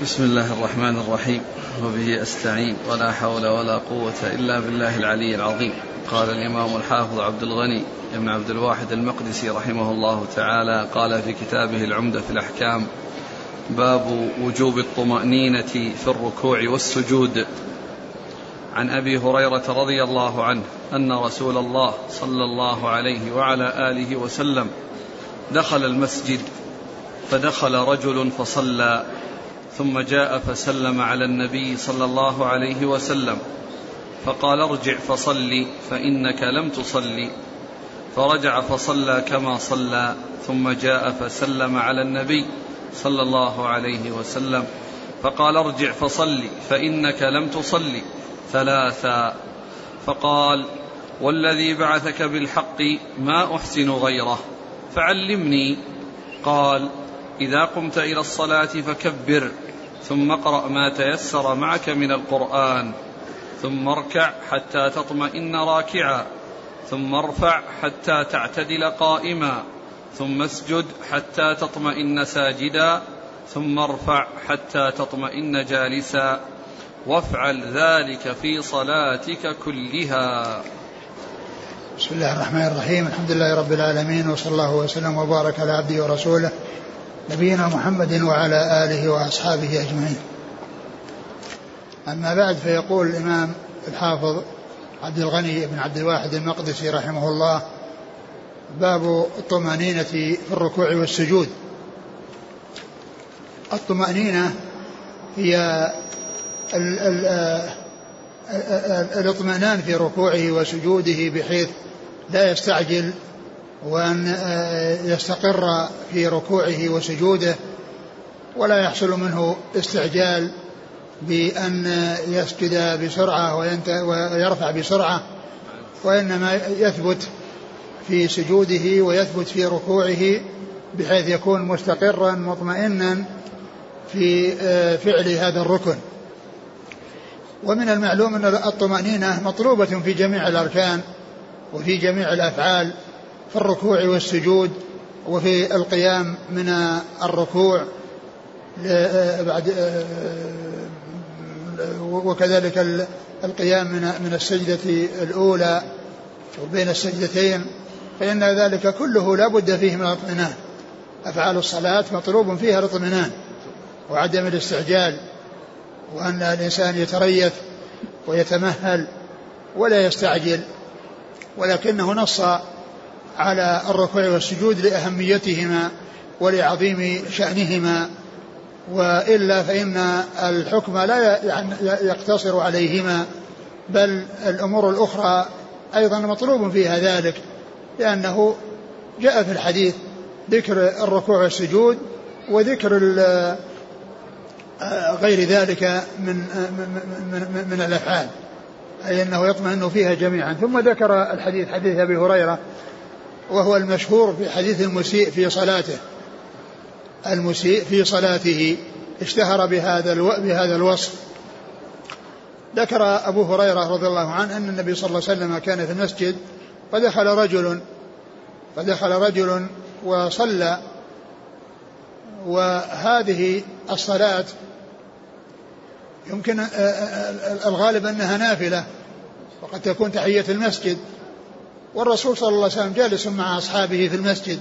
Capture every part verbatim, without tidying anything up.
بسم الله الرحمن الرحيم، وبه أستعين، ولا حول ولا قوة إلا بالله العلي العظيم. قال الإمام الحافظ عبد الغني بن عبد الواحد المقدسي رحمه الله تعالى قال في كتابه العمدة في الأحكام: باب وجوب الطمأنينة في الركوع والسجود. عن أبي هريرة رضي الله عنه أن رسول الله صلى الله عليه وعلى آله وسلم دخل المسجد، فدخل رجل فصلى، ثم جاء فسلم على النبي صلى الله عليه وسلم، فقال: ارجع فصلي فإنك لم تصلي. فرجع فصلى كما صلى، ثم جاء فسلم على النبي صلى الله عليه وسلم، فقال: ارجع فصلي فإنك لم تصلي ثلاثا. فقال: والذي بعثك بالحق ما أحسن غيره، فعلمني. قال: إذا قمت إلى الصلاة فكبر، ثم اقرأ ما تيسر معك من القرآن، ثم اركع حتى تطمئن راكعا، ثم ارفع حتى تعتدل قائما، ثم اسجد حتى تطمئن ساجدا، ثم ارفع حتى تطمئن جالسا، وافعل ذلك في صلاتك كلها. بسم الله الرحمن الرحيم. الحمد لله رب العالمين، وصلى الله وسلم وبارك على عبده ورسوله نبينا محمد وعلى آله وأصحابه أجمعين. أما بعد، فيقول الإمام الحافظ عبد الغني بن عبد الواحد المقدسي رحمه الله: باب الطمأنينة في الركوع والسجود. الطمأنينة هي الاطمئنان في ركوعه وسجوده بحيث لا يستعجل، وأن يستقر في ركوعه وسجوده، ولا يحصل منه استعجال بأن يسجد بسرعة ويرفع بسرعة، وإنما يثبت في سجوده ويثبت في ركوعه بحيث يكون مستقرا مطمئنا في فعل هذا الركن. ومن المعلوم أن الطمأنينة مطلوبة في جميع الأركان وفي جميع الأفعال، في الركوع والسجود، وفي القيام من الركوع بعد، وكذلك القيام من السجدة الأولى وبين السجدتين، فإن ذلك كله لا بد فيه من الاطمئنان. أفعال الصلاة مطلوب فيها الاطمئنان وعدم الاستعجال، وأن الإنسان يتريث ويتمهل ولا يستعجل، ولكنه نص على الركوع والسجود لأهميتهما ولعظيم شأنهما، وإلا فإن الحكم لا يقتصر عليهما، بل الأمور الأخرى أيضا مطلوب فيها ذلك، لأنه جاء في الحديث ذكر الركوع والسجود وذكر غير ذلك من, من, من الأفعال، أي أنه يطمئن فيها جميعا. ثم ذكر الحديث حديث أبي هريرة، وهو المشهور في حديث المسيء في صلاته. المسيء في صلاته اشتهر بهذا بهذا الوصف. ذكر أبو هريرة رضي الله عنه أن النبي صلى الله عليه وسلم كان في المسجد، فدخل رجل فدخل رجل وصلى، وهذه الصلاة يمكن الغالب أنها نافلة، وقد تكون تحية المسجد، والرسول صلى الله عليه وسلم جالس مع أصحابه في المسجد،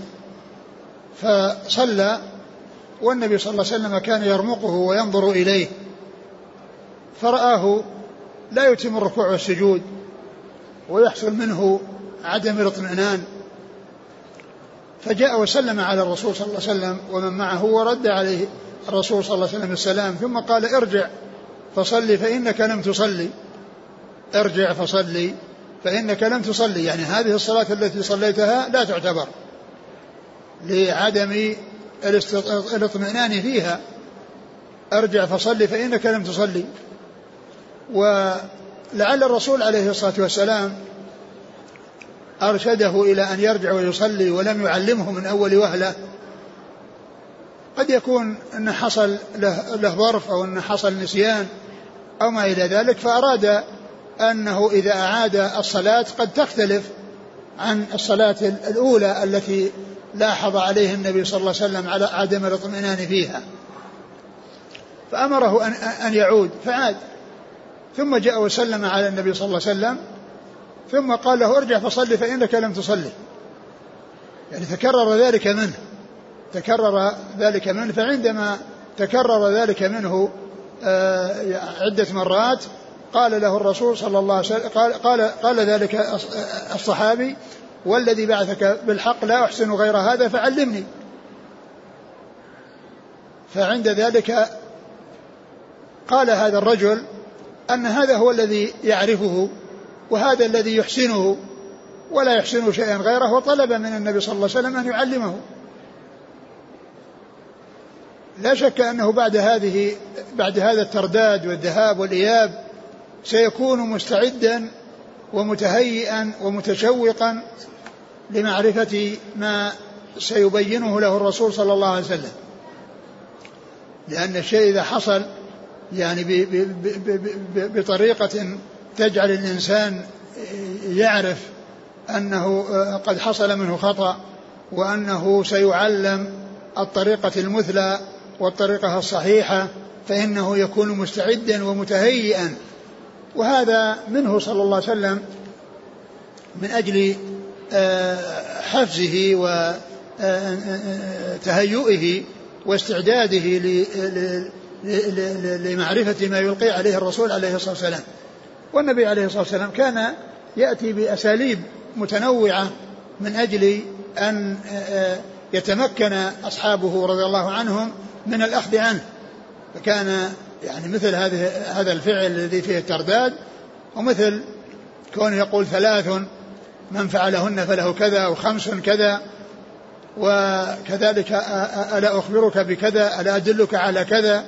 فصلى، والنبي صلى الله عليه وسلم كان يرمقه وينظر إليه، فرآه لا يتم الركوع والسجود ويحصل منه عدم الاطمئنان، فجاء وسلم على الرسول صلى الله عليه وسلم ومن معه، ورد عليه الرسول صلى الله عليه وسلم السلام، ثم قال: ارجع فصلي فإنك لم تصلي. ارجع فصلي فإنك لم تصلي، يعني هذه الصلاة التي صليتها لا تعتبر لعدم الاطمئنان فيها. ارجع فصلي فإنك لم تصلي. ولعل الرسول عليه الصلاة والسلام أرشده إلى أن يرجع ويصلي ولم يعلمه من أول وهلة. قد يكون أن حصل له, له ظرف، أو أن حصل نسيان أو ما إلى ذلك، فأراد أنه إذا أعاد الصلاة قد تختلف عن الصلاة الأولى التي لاحظ عليه النبي صلى الله عليه وسلم على عدم الاطمئنان فيها. فأمره أن, أن يعود فعاد، ثم جاء وسلم على النبي صلى الله عليه وسلم، ثم قال له ارجع فصلي فإنك لم تصلي. يعني تكرر ذلك منه تكرر ذلك منه فعندما تكرر ذلك منه عدة مرات قال له الرسول صلى الله عليه وسلم قال, قال, قال ذلك الصحابي والذي بعثك بالحق لا أحسن غير هذا فعلمني. فعند ذلك قال هذا الرجل أن هذا هو الذي يعرفه وهذا الذي يحسنه ولا يحسن شيئا غيره، وطلب من النبي صلى الله عليه وسلم أن يعلمه. لا شك أنه بعد هذه بعد هذا الترداد والذهاب والإياب سيكون مستعدا ومتهيئا ومتشوقا لمعرفة ما سيبينه له الرسول صلى الله عليه وسلم، لأن الشيء إذا حصل يعني بطريقة تجعل الإنسان يعرف أنه قد حصل منه خطأ وأنه سيعلم الطريقة المثلى والطريقة الصحيحة، فإنه يكون مستعدا ومتهيئا. وهذا منه صلى الله عليه وسلم من أجل حفزه وتهيئه واستعداده لمعرفة ما يلقي عليه الرسول عليه الصلاة والسلام. والنبي عليه الصلاة والسلام كان يأتي بأساليب متنوعة من أجل أن يتمكن أصحابه رضي الله عنهم من الأخذ عنه. فكان يعني مثل هذه هذا الفعل الذي فيه الترداد، ومثل كونه يقول ثلاث من فعلهن فله كذا وخمس كذا، وكذلك ألا أخبرك بكذا ألا أدلك على كذا،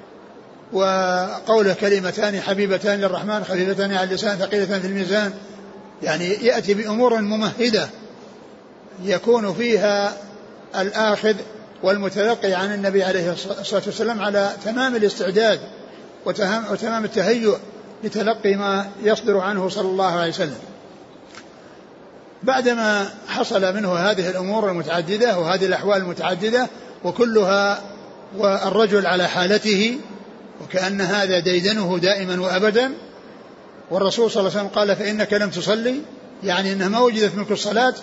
وقوله كلمتان حبيبتان للرحمن خفيفتان على اللسان ثقيلتان في الميزان. يعني يأتي بأمور ممهدة يكون فيها الآخذ والمتلقي عن النبي عليه الصلاة والسلام على تمام الاستعداد وتمام التهيؤ لتلقي ما يصدر عنه صلى الله عليه وسلم. بعدما حصل منه هذه الأمور المتعددة وهذه الأحوال المتعددة وكلها والرجل على حالته وكأن هذا ديدنه دائما وأبدا، والرسول صلى الله عليه وسلم قال فإنك لم تصلي، يعني أنها ما وجدت منك الصلاة،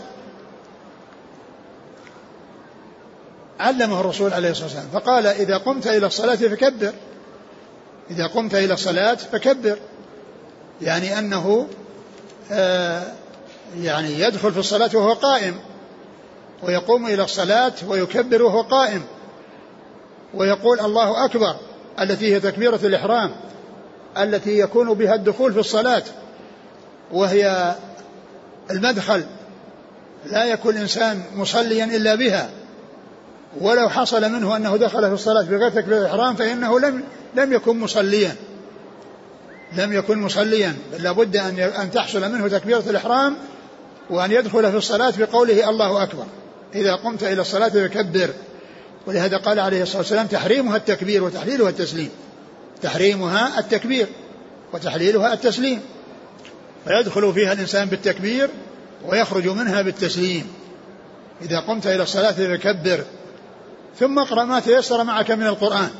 علمه الرسول عليه الصلاة والسلام فقال إذا قمت إلى الصلاة فكبر، إذا قمت إلى الصلاة فكبر، يعني أنه آه يعني يدخل في الصلاة وهو قائم، ويقوم إلى الصلاة ويكبر وهو قائم، ويقول الله أكبر التي هي تكبيرة الإحرام التي يكون بها الدخول في الصلاة، وهي المدخل لا يكون الإنسان مصليا إلا بها، ولو حصل منه أنه دخل في الصلاة بغير تكبيرة الإحرام فإنه لم لم يكن مصليا لم يكن مصليا بل لابد أن أن تحصل منه تكبيرة الإحرام وأن يدخل في الصلاة بقوله الله أكبر. إذا قمت إلى الصلاة فكبر. ولهذا قال عليه الصلاة والسلام تحريمها التكبير وتحليلها التسليم، تحريمها التكبير وتحليلها التسليم، فيدخل فيها الإنسان بالتكبير ويخرج منها بالتسليم. إذا قمت إلى الصلاة فكبر، ثم اقرأ ما تيسر معك من القرآن.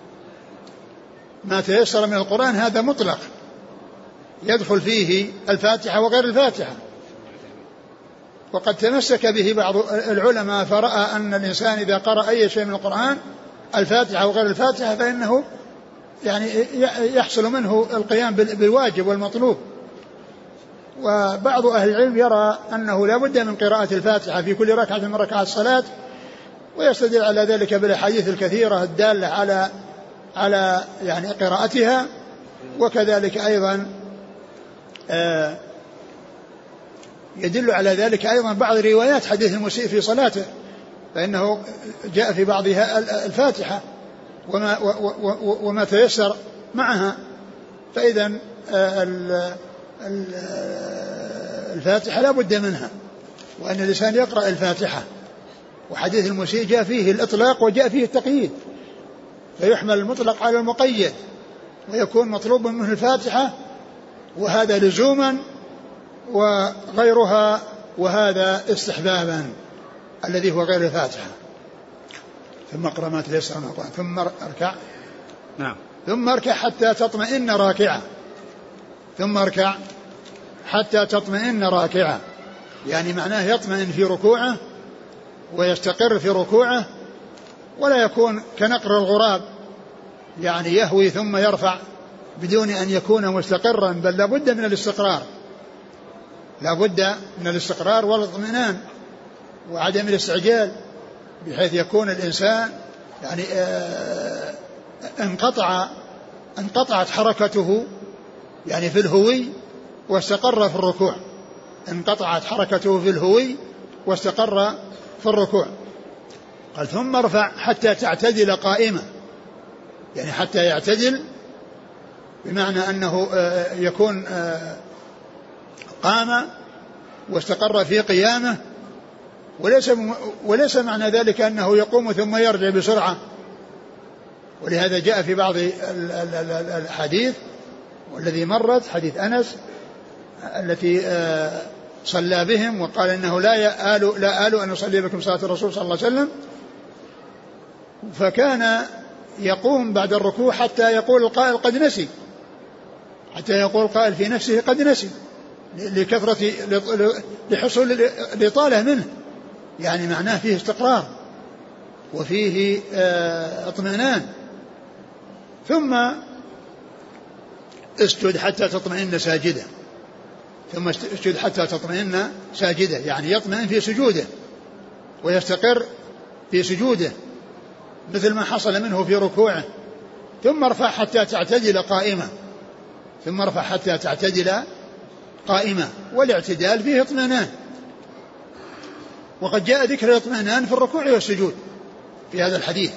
ما تيسر من القرآن هذا مطلق يدخل فيه الفاتحة وغير الفاتحة، وقد تمسك به بعض العلماء فرأى أن الإنسان إذا قرأ أي شيء من القرآن الفاتحة وغير الفاتحة فإنه يعني يحصل منه القيام بالواجب والمطلوب. وبعض أهل العلم يرى أنه لا بد من قراءة الفاتحة في كل ركعة من ركعات الصلاة، ويستدل على ذلك بالأحاديث الكثيرة الدالة على على يعني قراءتها. وكذلك أيضا يدل على ذلك أيضا بعض روايات حديث المسيء في صلاته، فإنه جاء في بعضها الفاتحة وما, وما تيسر معها. فإذا الفاتحة لا بد منها، وأن الإنسان يقرأ الفاتحة. وحديث المسيء جاء فيه الإطلاق وجاء فيه التقييد، فيحمل المطلق على المقيد، ويكون مطلوب منه الفاتحة وهذا لزوما وغيرها وهذا استحبابا الذي هو غير الفاتحة. ثم اقرأ ما تيسر من القرآن ثم اركع نعم. ثم اركع حتى تطمئن راكعا ثم اركع حتى تطمئن راكعا، يعني معناه يطمئن في ركوعه ويستقر في ركوعه، ولا يكون كنقر الغراب يعني يهوي ثم يرفع بدون أن يكون مستقرا، بل لا بد من الاستقرار، لا بد من الاستقرار والاطمئنان وعدم الاستعجال، بحيث يكون الإنسان يعني آه انقطع انقطعت حركته يعني في الهوي واستقر في الركوع، انقطعت حركته في الهوي واستقر في الركوع. قال ثم ارفع حتى تعتدل قائمة، يعني حتى يعتدل بمعنى أنه يكون قام واستقر في قيامه، وليس وليس معنى ذلك أنه يقوم ثم يرجع بسرعة. ولهذا جاء في بعض الحديث والذي مرت حديث أنس التي صلى بهم وقال إنه لا يآل لا آل أن يصلي بكم صلاة الرسول صلى الله عليه وسلم، فكان يقوم بعد الركوع حتى يقول القائل قد نسي، حتى يقول القائل في نفسه قد نسي، لكثرة لحصول الإطالة منه، يعني معناه فيه استقرار وفيه اطمئنان. ثم اسجد حتى تطمئن ساجدا ثم اسجد حتى تطمئن ساجدا، يعني يطمئن في سجوده ويستقر في سجوده مثل ما حصل منه في ركوعه. ثم ارفع حتى تعتدل قائمة ثم ارفع حتى تعتدل قائمة، والاعتدال فيه اطمئنان، وقد جاء ذكر الاطمئنان في الركوع والسجود في هذا الحديث،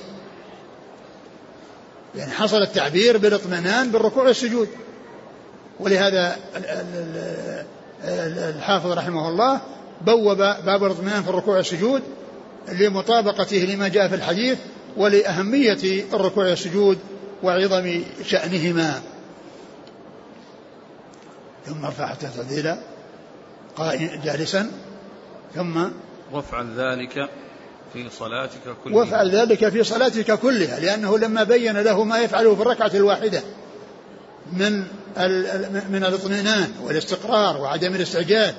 يعني حصل التعبير بالاطمئنان بالركوع والسجود. ولهذا الحافظ رحمه الله بوب باب الاطمئنان في الركوع والسجود لمطابقته لما جاء في الحديث ولأهمية الركوع والسجود وعظم شأنهما. ثم ارفع حتى تعتدل جالسا ثم وافعل ذلك في صلاتك كلها وافعل ذلك في صلاتك كلها، لأنه لما بين له ما يفعله في الركعة الواحدة من من الاطمئنان والاستقرار وعدم الاستعجال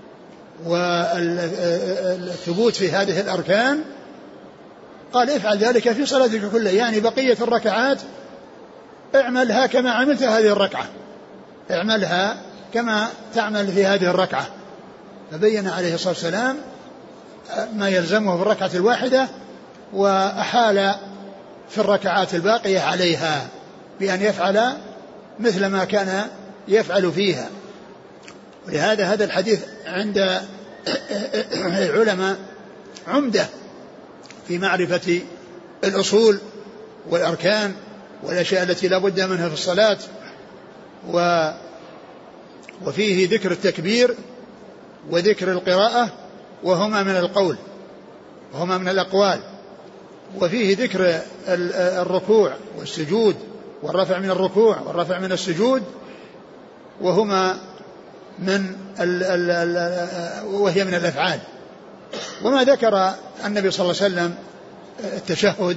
والثبوت في هذه الأركان، قال افعل ذلك في صلاتك كلها، يعني بقية الركعات اعملها كما عملت هذه الركعة، اعملها كما تعمل في هذه الركعة. فبين عليه الصلاة والسلام ما يلزمه في الركعة الواحدة، وأحال في الركعات الباقية عليها بأن يفعل مثل ما كان يفعل فيها. ولهذا هذا الحديث عند العلماء عمدة في معرفة الأصول والأركان والأشياء التي لا بد منها في الصلاة، و وفيه ذكر التكبير وذكر القراءة، وهما من القول وهما من الأقوال، وفيه ذكر الركوع والسجود والرفع من الركوع والرفع من السجود، وهما من ال ال ال وهي من الأفعال. وما ذكر النبي صلى الله عليه وسلم التشهد،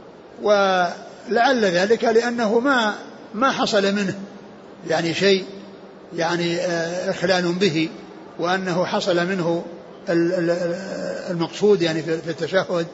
ولعل ذلك لأنه ما ما حصل منه يعني شيء يعني إخلال به، وأنه حصل منه المقصود يعني في التشهد.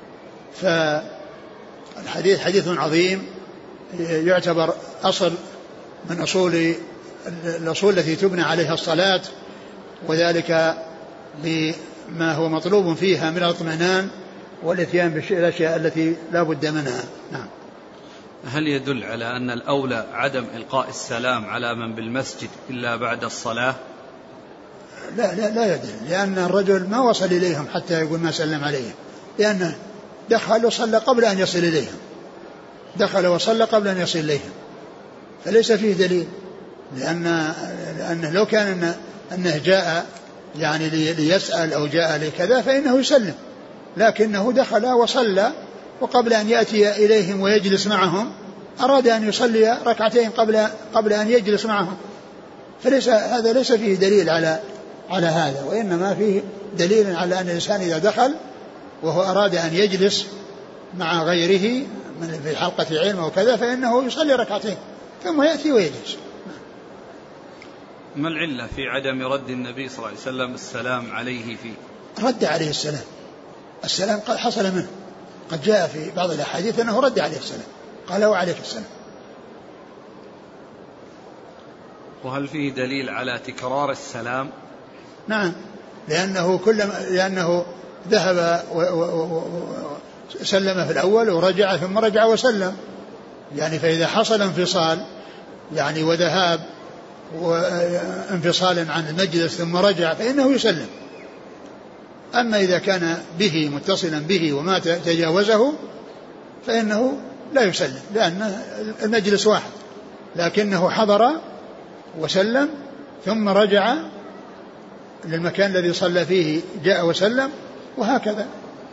فالحديث حديث عظيم يعتبر أصل من أصول الأصول التي تبنى عليها الصلاة، وذلك بما هو مطلوب فيها من الاطمئنان والاتيان بالأشياء التي لا بد منها. نعم. هل يدل على أن الأولى عدم إلقاء السلام على من بالمسجد إلا بعد الصلاة؟ لا لا لا يدل، لأن الرجل ما وصل إليهم حتى يقول ما سلم عليهم، لأنه دخل وصلى قبل أن يصل إليهم، دخل وصلى قبل أن يصل إليهم، فليس فيه دليل، لأن لأنه لو كان أنه, أنه جاء يعني ليسأل أو جاء لكذا فإنه يسلم، لكنه دخل وصلى، وقبل أن يأتي إليهم ويجلس معهم أراد أن يصلي ركعتين قبل قبل أن يجلس معهم، فليس هذا ليس فيه دليل على على هذا، وإنما فيه دليل على أن الإنسان إذا دخل وهو أراد أن يجلس مع غيره من في حلقة علم وكذا فإنه يصلي ركعتين ثم يأتي ويجلس. ما العلة في عدم رد النبي صلى الله عليه وسلم السلام عليه فيه؟ رد عليه السلام، السلام قد حصل منه، قد جاء في بعض الأحاديث أنه رد عليه السلام، قال وعليك السلام. وهل فيه دليل على تكرار السلام؟ نعم، لأنه كلما لأنه ذهب وسلم في الأول ورجع ثم رجع وسلم، يعني فإذا حصل انفصال يعني وذهاب وانفصال عن المجلس ثم رجع فإنه يسلم. أما إذا كان به متصلا به وما تجاوزه فإنه لا يسلم، لأن المجلس واحد، لكنه حضر وسلم ثم رجع للمكان الذي صلى فيه جاء وسلم وهكذا.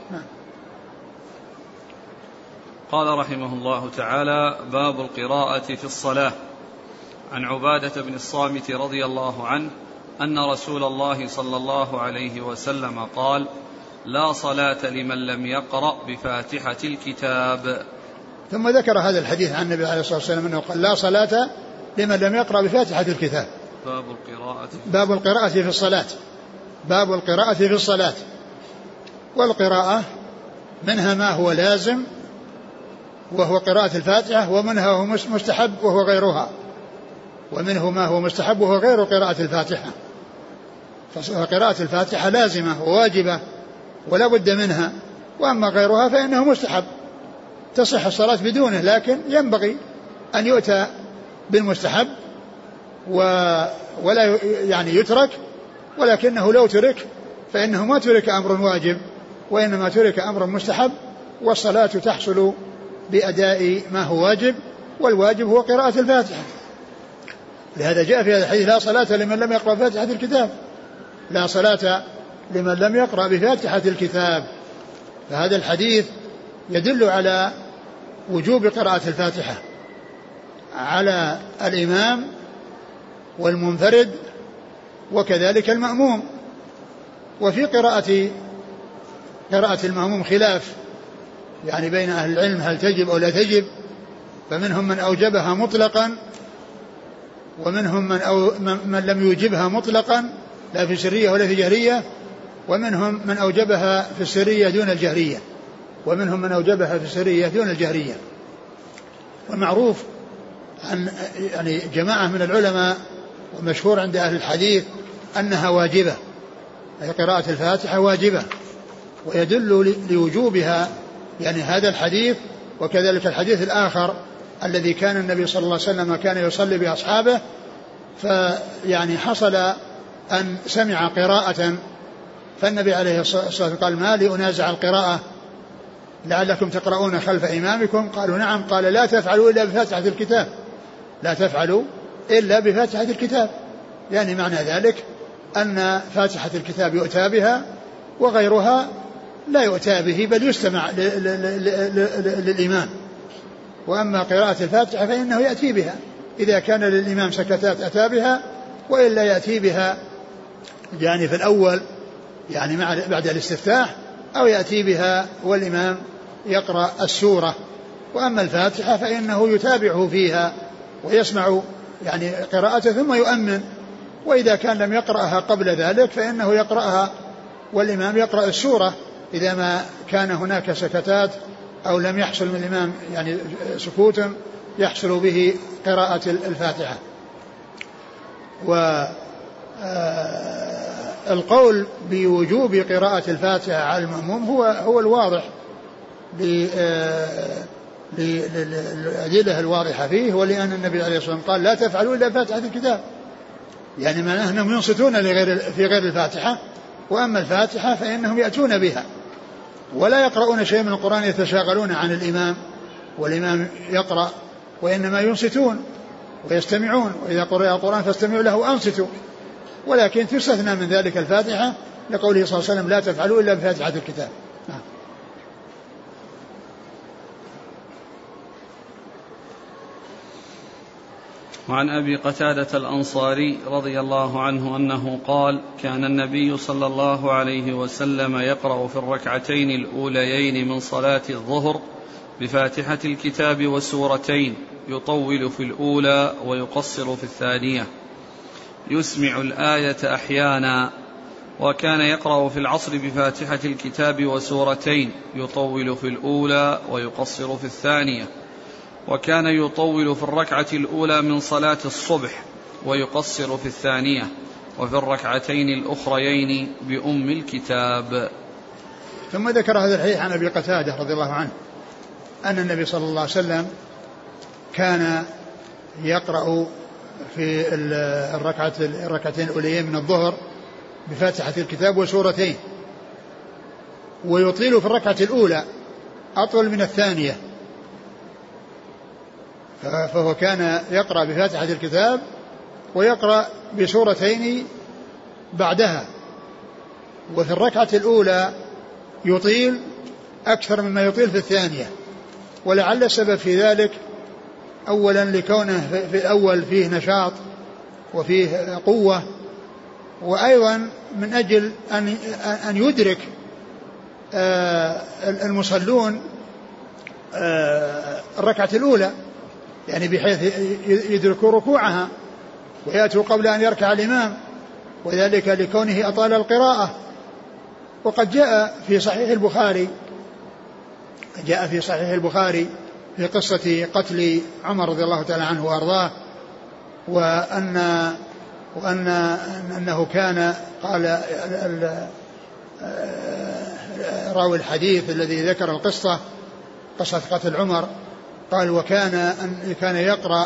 قال رحمه الله تعالى: باب القراءة في الصلاة. عن عبادة بن الصامت رضي الله عنه أن رسول الله صلى الله عليه وسلم قال: لا صلاة لمن لم يقرأ بفاتحة الكتاب. ثم ذكر هذا الحديث عن النبي عليه الصلاة والسلام أنه قال: لا صلاة لمن لم يقرأ بفاتحة الكتاب. باب القراءة باب القراءة في الصلاة. باب القراءة في الصلاة. والقراءة منها ما هو لازم وهو قراءة الفاتحة، ومنها هو مستحب وهو غيرها، ومنه ما هو مستحب وهو غير قراءة الفاتحة. فقراءة الفاتحة لازمة وواجبة ولا بد منها، وأما غيرها فإنه مستحب تصح الصلاة بدونه، لكن ينبغي أن يؤتى بالمستحب ولا يعني يترك، ولكنه لو ترك فإنه ما ترك أمر واجب وإنما ترك أمر مستحب، والصلاة تحصل بأداء ما هو واجب، والواجب هو قراءة الفاتحة. لهذا جاء في هذا الحديث: لا صلاة لمن لم يقرأ بفاتحة الكتاب. لا صلاة لمن لم يقرأ بفاتحة الكتاب. فهذا الحديث يدل على وجوب قراءة الفاتحة على الإمام والمنفرد وكذلك المأموم. وفي قراءة قراءة المأموم خلاف يعني بين أهل العلم هل تجب أو لا تجب، فمنهم من أوجبها مطلقا ومنهم من, أو من لم يوجبها مطلقا لا في سرية ولا في جهرية، ومنهم من أوجبها في السرية دون الجهرية، ومنهم من أوجبها في السرية دون الجهرية. والمعروف عن يعني جماعة من العلماء ومشهور عند أهل الحديث أنها واجبة، أي قراءة الفاتحة واجبة، ويدل لوجوبها يعني هذا الحديث وكذلك الحديث الآخر الذي كان النبي صلى الله عليه وسلم كان يصلي بأصحابه، فيعني حصل أن سمع قراءة فالنبي عليه الصلاة والسلام قال: ما لي أنازع القراءة لعلكم تقرؤون خلف إمامكم؟ قالوا: نعم. قال: لا تفعلوا إلا بفاتحة الكتاب، لا تفعلوا إلا بفاتحة الكتاب. يعني معنى ذلك أن فاتحة الكتاب يؤتى بها وغيرها لا يؤتى به، بل يستمع للإمام. وأما قراءة الفاتحة فإنه يأتي بها، إذا كان للإمام سكتات أتى بها، وإلا يأتي بها يعني في الأول يعني بعد الاستفتاح، أو يأتي بها والإمام يقرأ السورة. وأما الفاتحة فإنه يتابعه فيها ويسمع يعني قراءته ثم يؤمن، وإذا كان لم يقرأها قبل ذلك فإنه يقرأها والإمام يقرأ السورة إذا ما كان هناك سكتات أو لم يحصل من الإمام يعني سكوت يحصل به قراءة الفاتحة. والقول بوجوب قراءة الفاتحة على المأموم هو هو الواضح للأدلة الواضحة فيه، ولأن النبي عليه الصلاة والسلام قال: لا تفعلوا إلا فاتحة الكتاب، يعني معناه أنهم ينصتون لغير في غير الفاتحة، وأما الفاتحة فإنهم يأتون بها ولا يقرؤون شيء من القرآن يتشاغلون عن الإمام والإمام يقرأ، وإنما ينصتون ويستمعون، وإذا قرأ القرآن فاستمعوا له وأنصتوا. ولكن تستثنى من ذلك الفاتحة لقوله صلى الله عليه وسلم: لا تفعلوا إلا بفاتحة الكتاب. نعم. وعن أبي قتادة الأنصاري رضي الله عنه أنه قال: كان النبي صلى الله عليه وسلم يقرأ في الركعتين الأوليين من صلاة الظهر بفاتحة الكتاب وسورتين يطول في الأولى ويقصر في الثانية، يسمع الآية أحيانا، وكان يقرأ في العصر بفاتحة الكتاب وسورتين يطول في الأولى ويقصر في الثانية، وكان يطول في الركعة الأولى من صلاة الصبح ويقصر في الثانية، وفي الركعتين الأخريين بأم الكتاب. ثم ذكر هذا الحديث عن أبي قتادة رضي الله عنه أن النبي صلى الله عليه وسلم كان يقرأ في الركعة الركعتين الأوليين من الظهر بفاتحة الكتاب وسورتين، ويطيل في الركعة الأولى أطول من الثانية، فهو كان يقرأ بفاتحة الكتاب ويقرأ بسورتين بعدها، وفي الركعة الأولى يطيل أكثر مما يطيل في الثانية. ولعل السبب في ذلك أولا لكونه في الأول فيه نشاط وفيه قوة، وأيضا من أجل أن أن يدرك المصلون الركعة الأولى، يعني بحيث يدركوا ركوعها ويأتوا قبل أن يركع الإمام، وذلك لكونه أطال القراءة. وقد جاء في صحيح البخاري جاء في صحيح البخاري في قصة قتل عمر رضي الله تعالى عنه وأرضاه، وأن وأن أنه كان قال راوي الحديث الذي ذكر القصة قصة قتل عمر قال وكان أن كان يقرأ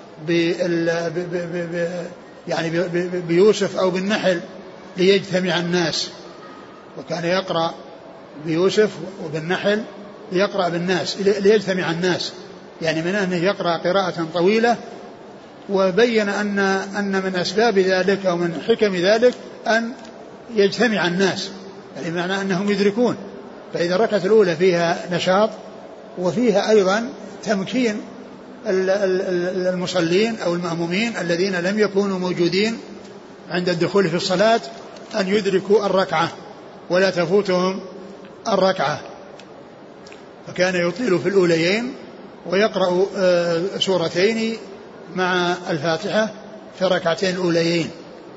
يعني بيوسف أو بالنحل ليجتمع الناس، وكان يقرأ بيوسف وبالنحل ليقرأ بالناس ليجتمع الناس، يعني من أنه يقرأ قراءة طويلة. وبين أن أن من أسباب ذلك أو من حكم ذلك أن يجتمع الناس، يعني معنى أنهم يدركون. فإذا الركعة الأولى فيها نشاط وفيها أيضا تمكين المصلين أو المأمومين الذين لم يكونوا موجودين عند الدخول في الصلاة أن يدركوا الركعة ولا تفوتهم الركعة. فكان يطيل في الأوليين ويقرأ سورتين مع الفاتحة في ركعتين أوليين.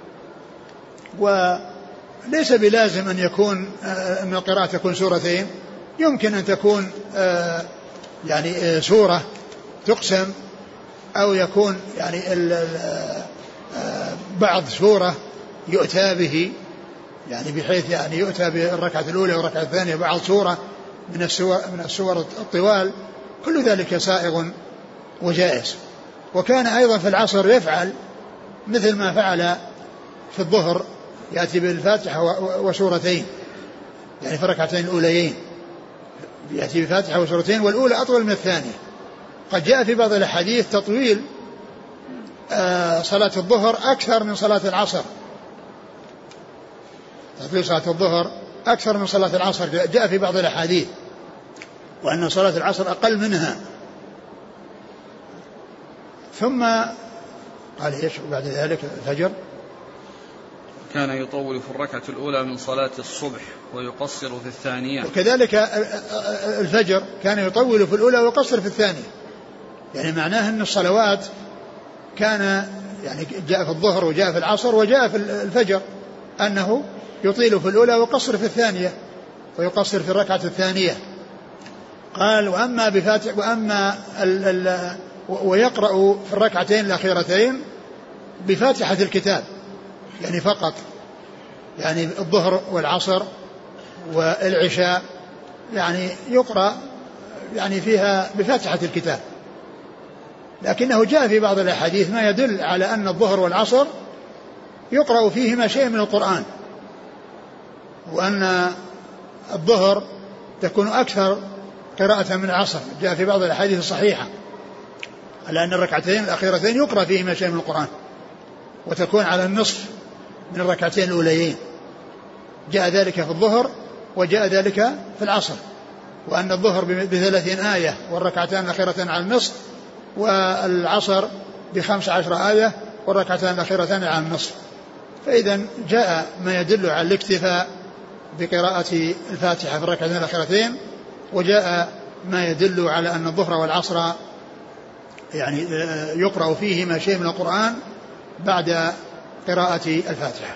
وليس بلازم أن يكون أن القراءة تكون سورتين، يمكن أن تكون يعني سورة تقسم، أو يكون يعني بعض سورة يؤتى به، يعني بحيث يعني يؤتى بالركعة الأولى والركعة الثانية بعض سورة من السور من السور الطوال، كل ذلك سائغ وجائز. وكان أيضا في العصر يفعل مثل ما فعل في الظهر، يأتي بالفاتحة وسورتين، يعني في الركعتين الأوليين يأتي بالفاتحة وسورتين والأولى أطول من الثانية. قد جاء في بعض الحديث تطويل صلاة الظهر أكثر من صلاة العصر، تطويل صلاة الظهر أكثر من صلاة العصر جاء في بعض الأحاديث، وأن صلاة العصر أقل منها. ثم قال إيش بعد ذلك الفجر؟ كان يطول في الركعة الأولى من صلاة الصبح ويقصر في الثانية. وكذلك الفجر كان يطول في الأولى ويقصر في الثانية، يعني معناه أن الصلوات كان يعني جاء في الظهر وجاء في العصر وجاء في الفجر أنه يطيل في الأولى ويقصر في الثانية ويقصر في الركعة الثانية. قال وأما بفاتح وأما ال ال ويقرأ في الركعتين الأخيرتين بفاتحة الكتاب، يعني فقط، يعني الظهر والعصر والعشاء يعني يقرأ يعني فيها بفاتحة الكتاب. لكنه جاء في بعض الأحاديث ما يدل على أن الظهر والعصر يقرأ فيهما شيء من القرآن، وأن الظهر تكون أكثر قراءة من العصر. جاء في بعض الأحاديث الصحيحة على أن الركعتين الأخيرتين يقرأ فيهما شيء من القرآن وتكون على النصف من الركعتين الأوليين. جاء ذلك في الظهر وجاء ذلك في العصر، وأن الظهر بثلاثين آية والركعتان الأخيرتان على النصف، والعصر بخمس عشر آية والركعتان الأخيرتان على النصف. فإذا جاء ما يدل على الاكتفاء بقراءة الفاتحة في الركعتين الأخيرتين، وجاء ما يدل على أن الظهر والعصر يعني يقرأ فيهما شيء من القرآن بعد قراءة الفاتحة.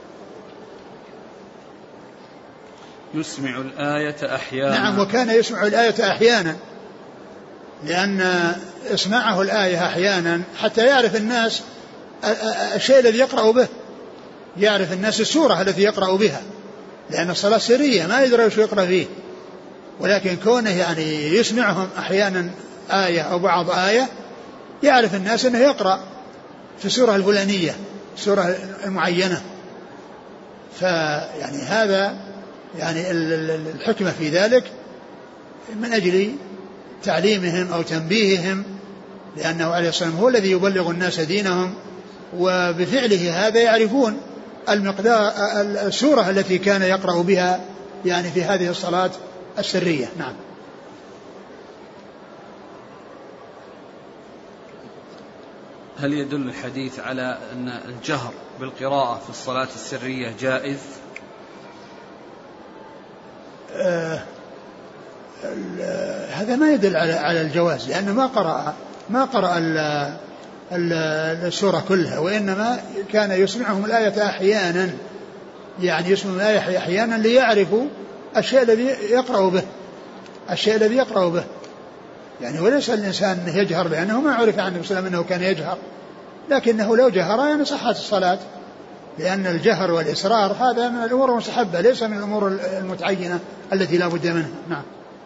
يسمع الآية أحيانا. نعم، وكان يسمع الآية أحيانا، لأن اسمعه الآية أحيانا حتى يعرف الناس الشيء الذي يقرأ به، يعرف الناس السورة التي يقرأ بها، لأن الصلاة سرية ما يدري وش يقرأ فيه، ولكن كونه يعني يسمعهم أحيانا آية أو بعض آية يعرف الناس أنه يقرأ في السورة الفلانية، السورة المعينة. فيعني هذا يعني الحكمة في ذلك من أجل تعليمهم أو تنبيههم، لأنه عليه الصلاة والسلام هو الذي يبلغ الناس دينهم، وبفعله هذا يعرفون المقدار السورة التي كان يقرأ بها يعني في هذه الصلاة السرية. نعم. هل يدل الحديث على أن الجهر بالقراءة في الصلاة السرية جائز؟ آه هذا ما يدل على على الجواز، لأنه ما قرأ ما قرأ السورة كلها، وإنما كان يسمعهم الآية أحيانا، يعني يسمعهم الآية أحيانا ليعرفوا الشيء الذي يقرأ به، الشيء الذي يقرأ به يعني. وليس الإنسان يجهر، لأنه ما عرف عن النبي صلى الله عليه وسلم أنه كان يجهر، لكنه لو جهر يعني صحت الصلاة، لأن الجهر والإسرار هذا من الأمور المستحبة ليس من الأمور المتعينة التي لا بد منها. نعم.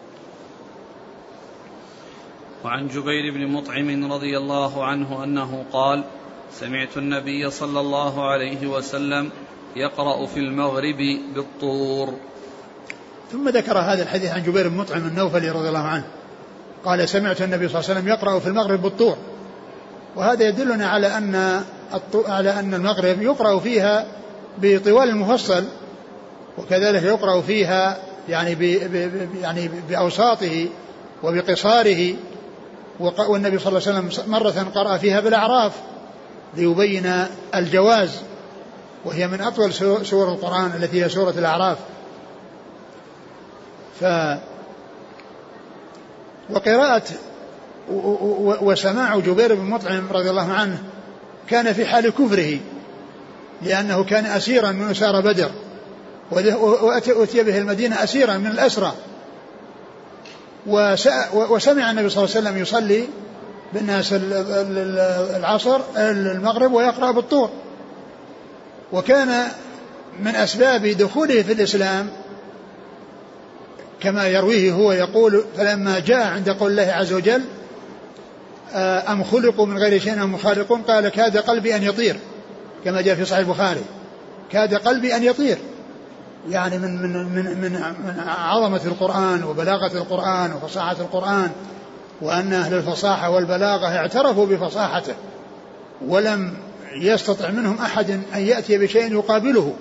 وعن جبير بن مطعم رضي الله عنه أنه قال: سمعت النبي صلى الله عليه وسلم يقرأ في المغرب بالطور. ثم ذكر هذا الحديث عن جبير بن مطعم النوفلي رضي الله عنه قال: سمعت النبي صلى الله عليه وسلم يقرأ في المغرب بالطور. وهذا يدلنا على أن على أن المغرب يقرأ فيها بطوال المفصل، وكذلك يقرأ فيها يعني ب يعني بأوساطه وبقصاره. والنبي صلى الله عليه وسلم مرة قرأ فيها بالأعراف ليبين الجواز، وهي من أطول سور القرآن التي هي سورة الأعراف. ف وقراءة وسماع جبير بن مطعم رضي الله عنه كان في حال كفره، لأنه كان أسيرا من أسار بدر، وأتي به المدينة أسيرا من الأسرى، وسمع النبي صلى الله عليه وسلم يصلي بالناس العصر المغرب ويقرأ بالطور. وكان من أسباب دخوله في الإسلام كما يرويه هو يقول: فلما جاء عند قول الله عز وجل: أم خلقوا من غير شيء أم خالقون، قال: كاد قلبي أن يطير، كما جاء في صحيح البخاري: كاد قلبي أن يطير، يعني من من من من, من عظمة القرآن وبلاغة القرآن وفصاحة القرآن، وأن أهل الفصاحة والبلاغة اعترفوا بفصاحته، ولم يستطع منهم أحد أن يأتي بشيء يقابله.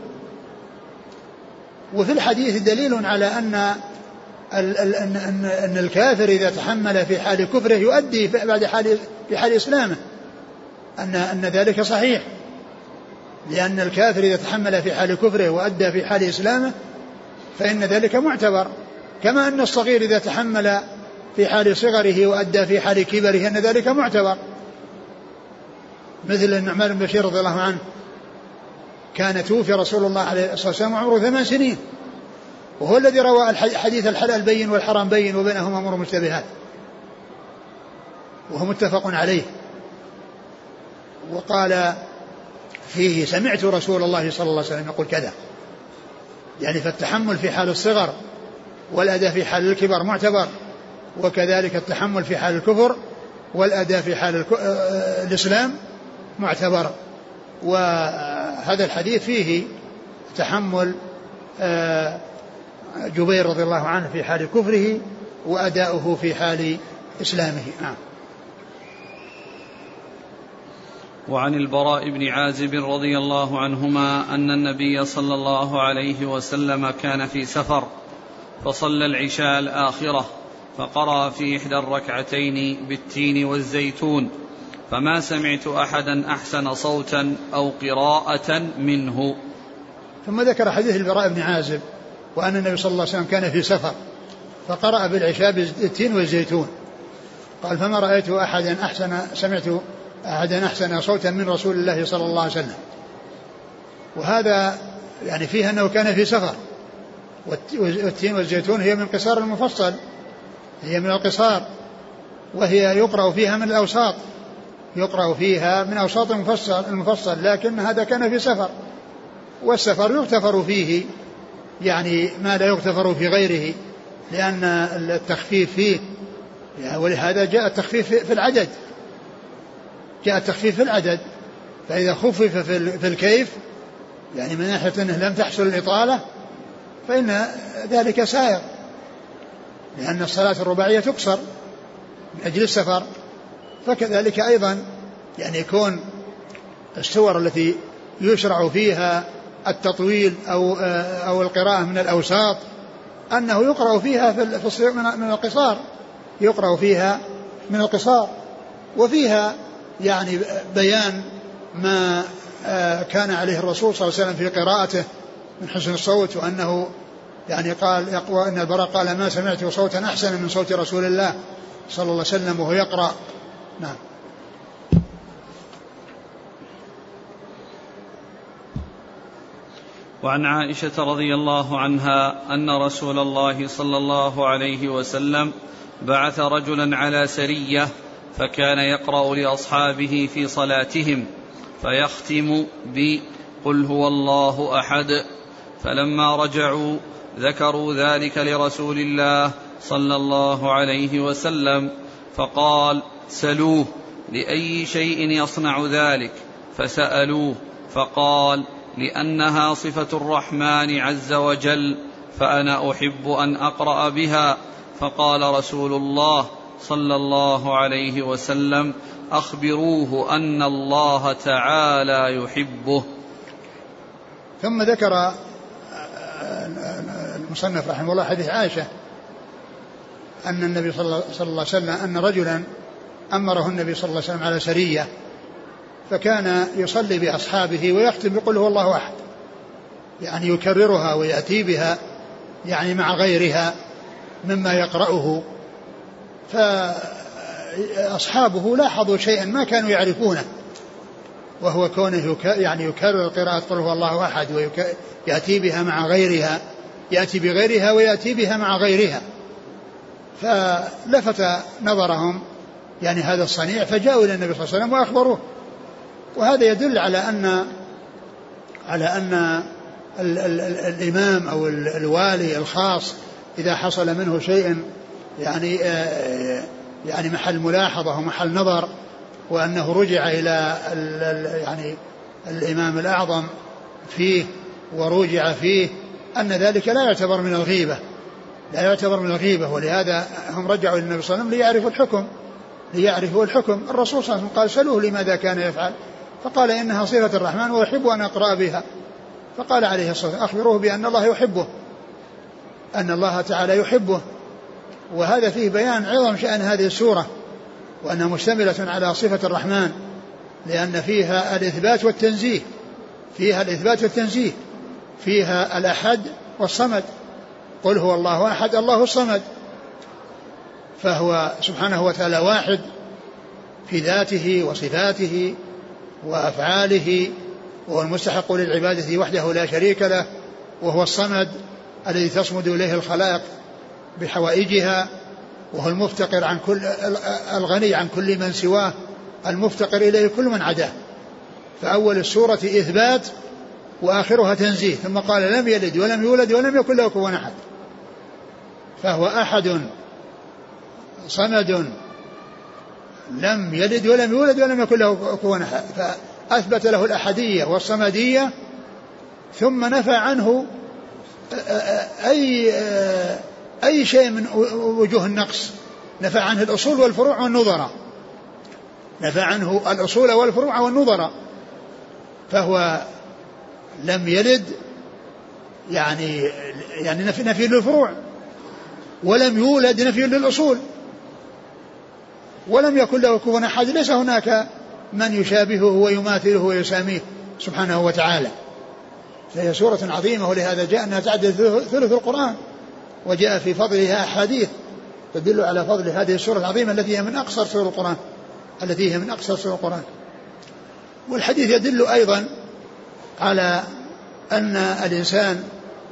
وفي الحديث دليل على أن أن الكافر إذا تحمل في حال كفره يؤدي بعد حال في حال إسلامه، أن أن ذلك صحيح، لأن الكافر إذا تحمل في حال كفره وأدى في حال إسلامه فإن ذلك معتبر، كما أن الصغير إذا تحمل في حال صغره وأدى في حال كبره أن ذلك معتبر. مثل النعمان بن بشير رضي الله عنه كان توفي رسول الله عليه الصلاة والسلام عمره ثمان سنين، وهو الذي روى حديث الحلال بين والحرام بين وبينهما أمور مشتبهات، وهو متفق عليه. وقال فيه: سمعت رسول الله صلى الله عليه وسلم يقول كذا، يعني فالتحمل في حال الصغر والأداء في حال الكبر معتبر، وكذلك التحمل في حال الكفر والأداء في حال الإسلام معتبر. وهذا الحديث فيه تحمل جبير رضي الله عنه في حال كفره وأداؤه في حال إسلامه. نعم. وعن البراء بن عازب رضي الله عنهما أن النبي صلى الله عليه وسلم كان في سفر فصلى العشاء الآخرة فقرأ في إحدى الركعتين بالتين والزيتون، فما سمعت أحدا أحسن صوتا أو قراءة منه. ثم ذكر حديث البراء بن عازب وأن النبي صلى الله عليه وسلم كان في سفر فقرأ بالعشاء بالتين والزيتون. قال فما رأيت أحدا أحسن سمعت أحدا أحسن صوتا من رسول الله صلى الله عليه وسلم. وهذا يعني فيه أنه كان في سفر، والتين والزيتون هي من قصار المفصل، هي من القصار، وهي يقرأ فيها من الأوساط، يقرأ فيها من أوساط المفصل, المفصل لكن هذا كان في سفر، والسفر يغتفر فيه يعني ما لا يغتفر في غيره، لأن التخفيف فيه، ولهذا جاء التخفيف في العدد، جاء التخفيف في العدد. فإذا خفف في الكيف يعني من ناحية أنه لم تحصل الإطالة فإن ذلك سائر، لأن الصلاة الرباعية تقصر من أجل السفر. فكذلك أيضا يعني يكون السور التي يشرع فيها التطويل أو, أو القراءة من الأوساط أنه يقرأ فيها في من القصار، يقرأ فيها من القصار. وفيها يعني بيان ما كان عليه الرسول صلى الله عليه وسلم في قراءته من حسن الصوت، وأنه يعني قال يقوى أن البراء قال ما سمعت صوتا أحسن من صوت رسول الله صلى الله عليه وسلم وهو يقرأ. نعم. وعن عائشة رضي الله عنها أن رسول الله صلى الله عليه وسلم بعث رجلا على سرية فكان يقرأ لأصحابه في صلاتهم فيختم بقل هو الله أحد، فلما رجعوا ذكروا ذلك لرسول الله صلى الله عليه وسلم فقال سلوه لأي شيء يصنع ذلك، فسألوه فقال لأنها صفة الرحمن عز وجل فأنا أحب أن أقرأ بها. فقال رسول الله صلى الله عليه وسلم أخبروه أن الله تعالى يحبه. ثم ذكر المصنف رحمه الله حديث عائشة أن النبي صلى الله عليه وسلم أن رجلا أمره النبي صلى الله عليه وسلم على سرية فكان يصلي بأصحابه ويختم بقول هو الله أحد، يعني يكررها ويأتي بها يعني مع غيرها مما يقرأه. فأصحابه لاحظوا شيئا ما كانوا يعرفونه، وهو كونه يعني يكرر قراءة قل هو الله أحد ويأتي بها مع غيرها، يأتي بغيرها ويأتي بها مع غيرها. فلفت نظرهم يعني هذا الصنيع، فجاءوا إلى النبي صلى الله عليه وسلم وأخبروه. وهذا يدل على أن على أن ال ال ال الإمام أو الوالي الخاص إذا حصل منه شيء يعني يعني محل ملاحظة ومحل نظر، وأنه رجع إلى ال ال يعني الإمام الأعظم فيه ورجع فيه، أن ذلك لا يعتبر من الغيبة، لا يعتبر من الغيبة. ولهذا هم رجعوا إلى النبي صلى الله عليه وسلم ليعرفوا الحكم ليعرفوا الحكم. الرسول صلى الله عليه وسلم قال سألوه لماذا كان يفعل، فقال إنها صفة الرحمن ويحب أن أقرأ بها. فقال عليه الصلاة والسلام أخبروه بأن الله يحبه، أن الله تعالى يحبه. وهذا فيه بيان عظم شأن هذه السورة، وأنها مشتملة على صفة الرحمن، لأن فيها الإثبات والتنزيه، فيها الإثبات والتنزيه، فيها الأحد والصمد. قل هو الله أحد الله الصمد، فهو سبحانه وتعالى واحد في ذاته وصفاته وأفعاله، وهو المستحق للعبادة وحده لا شريك له، وهو الصمد الذي تصمد إليه الخلائق بحوائجها، وهو المفتقر عن كل الغني عن كل من سواه، المفتقر إليه كل من عداه. فأول السورة إثبات وآخرها تنزيه، ثم قال لم يلد ولم يولد ولم يكن له كفوا أحد، فهو أحد صمد لم يلد ولم يولد ولم يكن له كفوا أحد، فأثبت له الأحدية والصمدية، ثم نفى عنه أي أي شيء من وجوه النقص، نفى عنه الأصول والفروع والنظرة، نفى عنه الأصول والفروع والنظرة. فهو لم يلد يعني يعني نفي, نفي للفروع، ولم يولد نفي للأصول، ولم يكن له كفوا أحد، ليس هناك من يشابهه ويماثله ويساميه سبحانه وتعالى. فهي سورة عظيمة، ولهذا جاء أنها تعدل ثلث القرآن، وجاء في فضلها أحاديث تدل على فضل هذه السورة العظيمة التي هي من أقصر سور القرآن التي هي من أقصر سور القرآن. والحديث يدل أيضا على أن الإنسان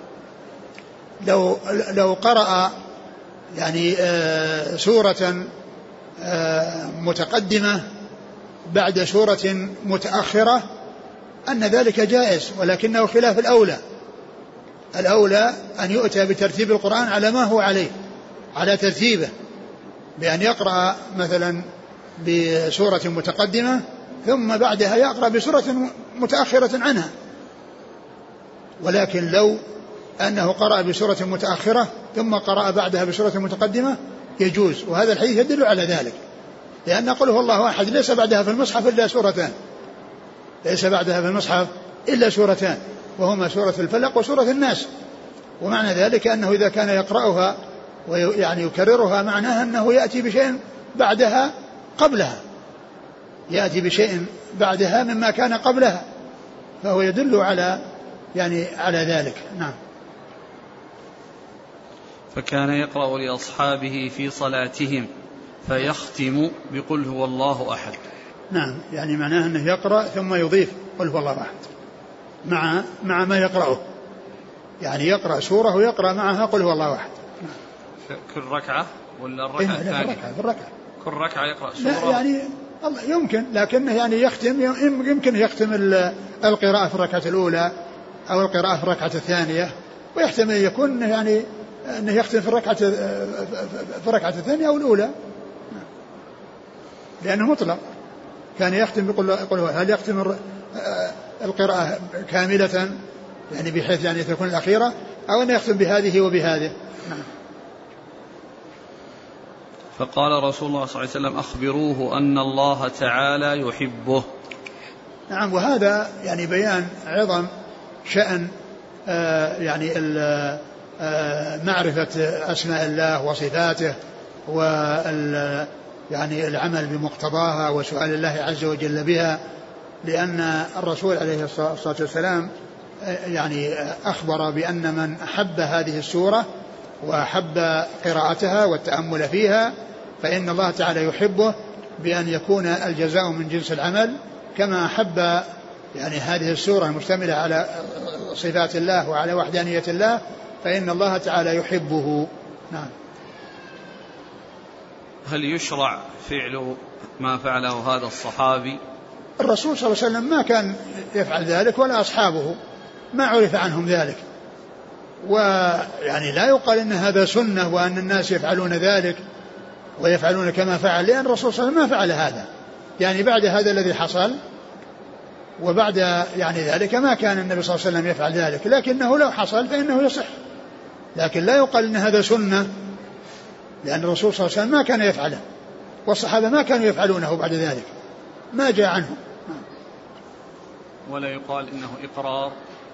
لو لو قرأ يعني آه سورة آه متقدمة بعد سورة متأخرة أن ذلك جائز، ولكنه خلاف الأولى. الأولى أن يؤتى بترتيب القرآن على ما هو عليه، على ترتيبه، بأن يقرأ مثلا بسورة متقدمة ثم بعدها يقرأ بسورة متأخرة عنها. ولكن لو أنه قرأ بسورة متأخرة ثم قرأ بعدها بسورة متقدمة يجوز، وهذا الحديث يدل على ذلك، لأن قل هو الله أحد ليس بعدها في المصحف إلا سورتان، ليس بعدها في المصحف إلا سورتان، وهما سورة الفلق وسورة الناس. ومعنى ذلك أنه إذا كان يقرأها ويعني يكررها معناها أنه يأتي بشيء بعدها قبلها، يأتي بشيء بعدها مما كان قبلها، فهو يدل على يعني على ذلك. نعم. فكان يقرأ لأصحابه في صلاتهم فيختم بقل هو الله أحد. نعم، يعني معناه أنه يقرأ ثم يضيف قل هو الله أحد مع مع ما يقرأه، يعني يقرأ سورة ويقرأ معها قل هو الله أحد. نعم. كل ركعة ولا الركعة الثانية؟ في الركعة كل ركعة يقرأ سورة؟ لا يعني يمكن، لكنه يعني يختم، يمكن يختم القراءة في الركعة الأولى أو القراءة في الركعة الثانية، ويحتمل يكون يعني أنه يختم في الركعة في الركعة الثانية أو الأولى، لأنه مطلق. كان يختم بقول هل يختم القراءة كاملة يعني بحيث يعني تكون الأخيرة، أو أن يختم بهذه وبهذه. نعم. فقال رسول الله صلى الله عليه وسلم أخبروه أن الله تعالى يحبه. نعم، وهذا يعني بيان عظم شأن آه يعني آه معرفة أسماء الله وصفاته، وال يعني العمل بمقتضاها وسؤال الله عز وجل بها، لأن الرسول عليه الصلاة والسلام يعني أخبر بأن من أحب هذه السورة وأحب قراءتها والتأمل فيها فإن الله تعالى يحبه بأن يكون الجزاء من جنس العمل، كما أحب يعني هذه السورة المشتملة على صفات الله وعلى وحدانية الله فإن الله تعالى يحبه. نعم. هل يشرع فعل ما فعله هذا الصحابي؟ الرسول صلى الله عليه وسلم ما كان يفعل ذلك ولا أصحابه، ما عرف عنهم ذلك، ويعني لا يقال إن هذا سنة وأن الناس يفعلون ذلك ويفعلون كما فعل، لأن الرسول صلى الله عليه وسلم ما فعل هذا. يعني بعد هذا الذي حصل وبعد يعني ذلك ما كان النبي صلى الله عليه وسلم يفعل ذلك، لكنه لو حصل فإنه يصح، لكن لا يقال إن هذا سنة، لأن الرسول صلى الله عليه وسلم ما كان يفعله والصحابة ما كانوا يفعلونه بعد ذلك، ما جاء عنهم. ولا يقال إنه إقرار.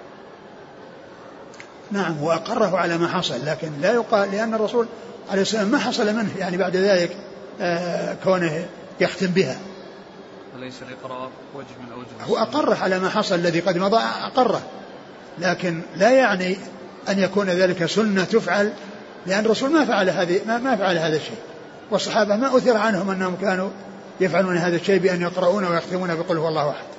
نعم، وأقره على ما حصل، لكن لا يقال، لأن الرسول عليه السلام ما حصل منه يعني بعد ذلك آه كونه يختم بها. وليس الإقرار وجه من أوجه. هو أقره على ما حصل الذي قد مضى، أقره، لكن لا يعني أن يكون ذلك سنة تفعل، لأن الرسول ما فعل هذه ما, ما فعل هذا الشيء، والصحابة ما أثر عنهم أنهم كانوا يفعلون هذا الشيء بأن يقرؤون ويختمون بقول هو الله أحد.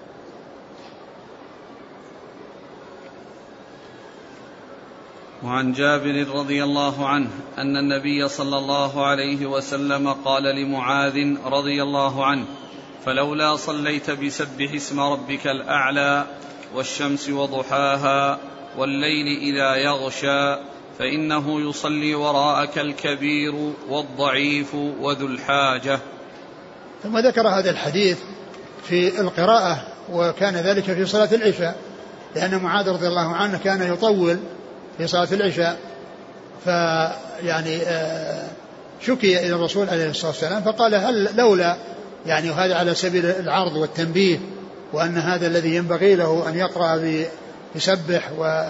وعن جابر رضي الله عنه أن النبي صلى الله عليه وسلم قال لمعاذ رضي الله عنه فلولا صليت بسبح اسم ربك الأعلى والشمس وضحاها والليل إذا يغشى فإنه يصلي وراءك الكبير والضعيف وذو الحاجة. ثم ذكر هذا الحديث في القراءة، وكان ذلك في صلاة العشاء، لأن معاذ رضي الله عنه كان يطول في صلاة العشاء، فيعني شكي إلى الرسول عليه الصلاة والسلام فقال هل لولا، يعني هذا على سبيل العرض والتنبيه، وأن هذا الذي ينبغي له أن يقرأ بسبح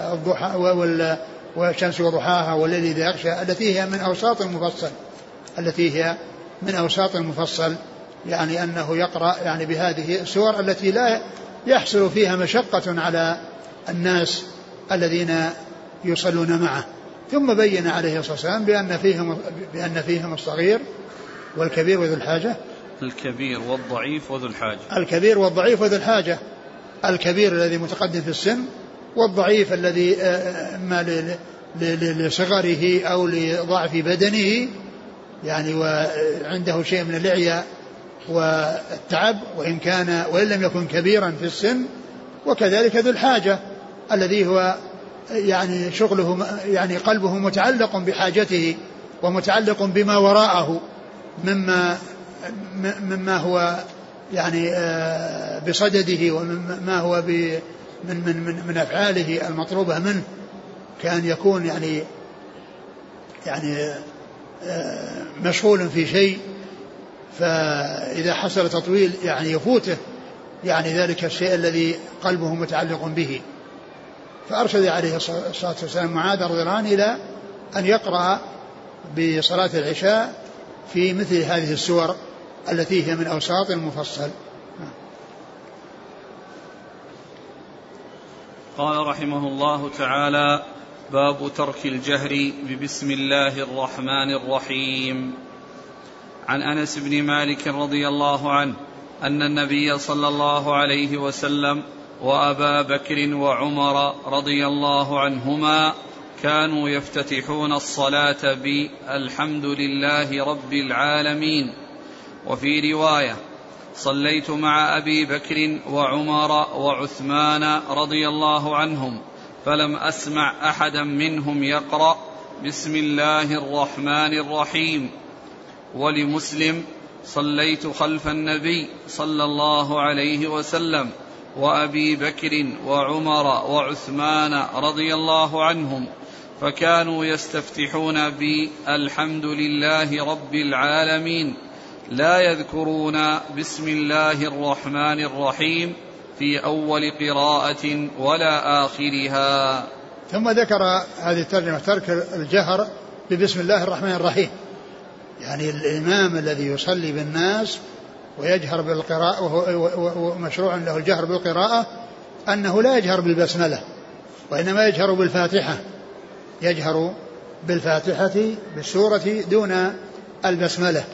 والشمس وضحاها والليل إذا يغشى التي هي من أوساط المفصل التي هي من أوساط المفصل يعني أنه يقرأ يعني بهذه السور التي لا يحصل فيها مشقة على الناس الذين يصلون معه، ثم بين عليه الصلاة والسلام بأن فيهم, بأن فيهم الصغير والكبير وذو الحاجة. الكبير والضعيف وذو الحاجة. الكبير والضعيف وذو الحاجة. الكبير الذي متقدم في السن، والضعيف الذي ما لصغره أو لضعف بدنه يعني وعنده شيء من الإعياء والتعب وإن كان وإن لم يكن كبيرا في السن. وكذلك ذو الحاجة الذي هو يعني شغله يعني قلبه متعلق بحاجته ومتعلق بما وراءه مما مما هو يعني بصدده ومما هو من من من من أفعاله المطلوبة منه، كان يكون يعني يعني مشغول في شيء، فإذا حصل تطويل يعني يفوته يعني ذلك الشيء الذي قلبه متعلق به. فأرشد عليه الصلاة والسلام معاذ رضي الله عنه إلى أن يقرأ بصلاة العشاء في مثل هذه السور التي هي من أوساط المفصل. قال رحمه الله تعالى: باب ترك الجهر ببسم الله الرحمن الرحيم. عن أنس بن مالك رضي الله عنه أن النبي صلى الله عليه وسلم وأبا بكر وعمر رضي الله عنهما كانوا يفتتحون الصلاة بالحمد لله رب العالمين. وفي رواية: صليت مع أبي بكر وعمر وعثمان رضي الله عنهم فلم أسمع أحدا منهم يقرأ بسم الله الرحمن الرحيم. ولمسلم: صليت خلف النبي صلى الله عليه وسلم وأبي بكر وعمر وعثمان رضي الله عنهم فكانوا يستفتحون بالحمد لله رب العالمين لا يذكرون بسم الله الرحمن الرحيم في أول قراءة ولا آخرها. ثم ذكر هذه الترجمة ترك الجهر ببسم الله الرحمن الرحيم، يعني الإمام الذي يصلي بالناس ويجهر بالقراءة ومشروع له الجهر بالقراءة أنه لا يجهر بالبسملة وإنما يجهر بالفاتحة، يجهر بالفاتحة بالسورة دون البسملة.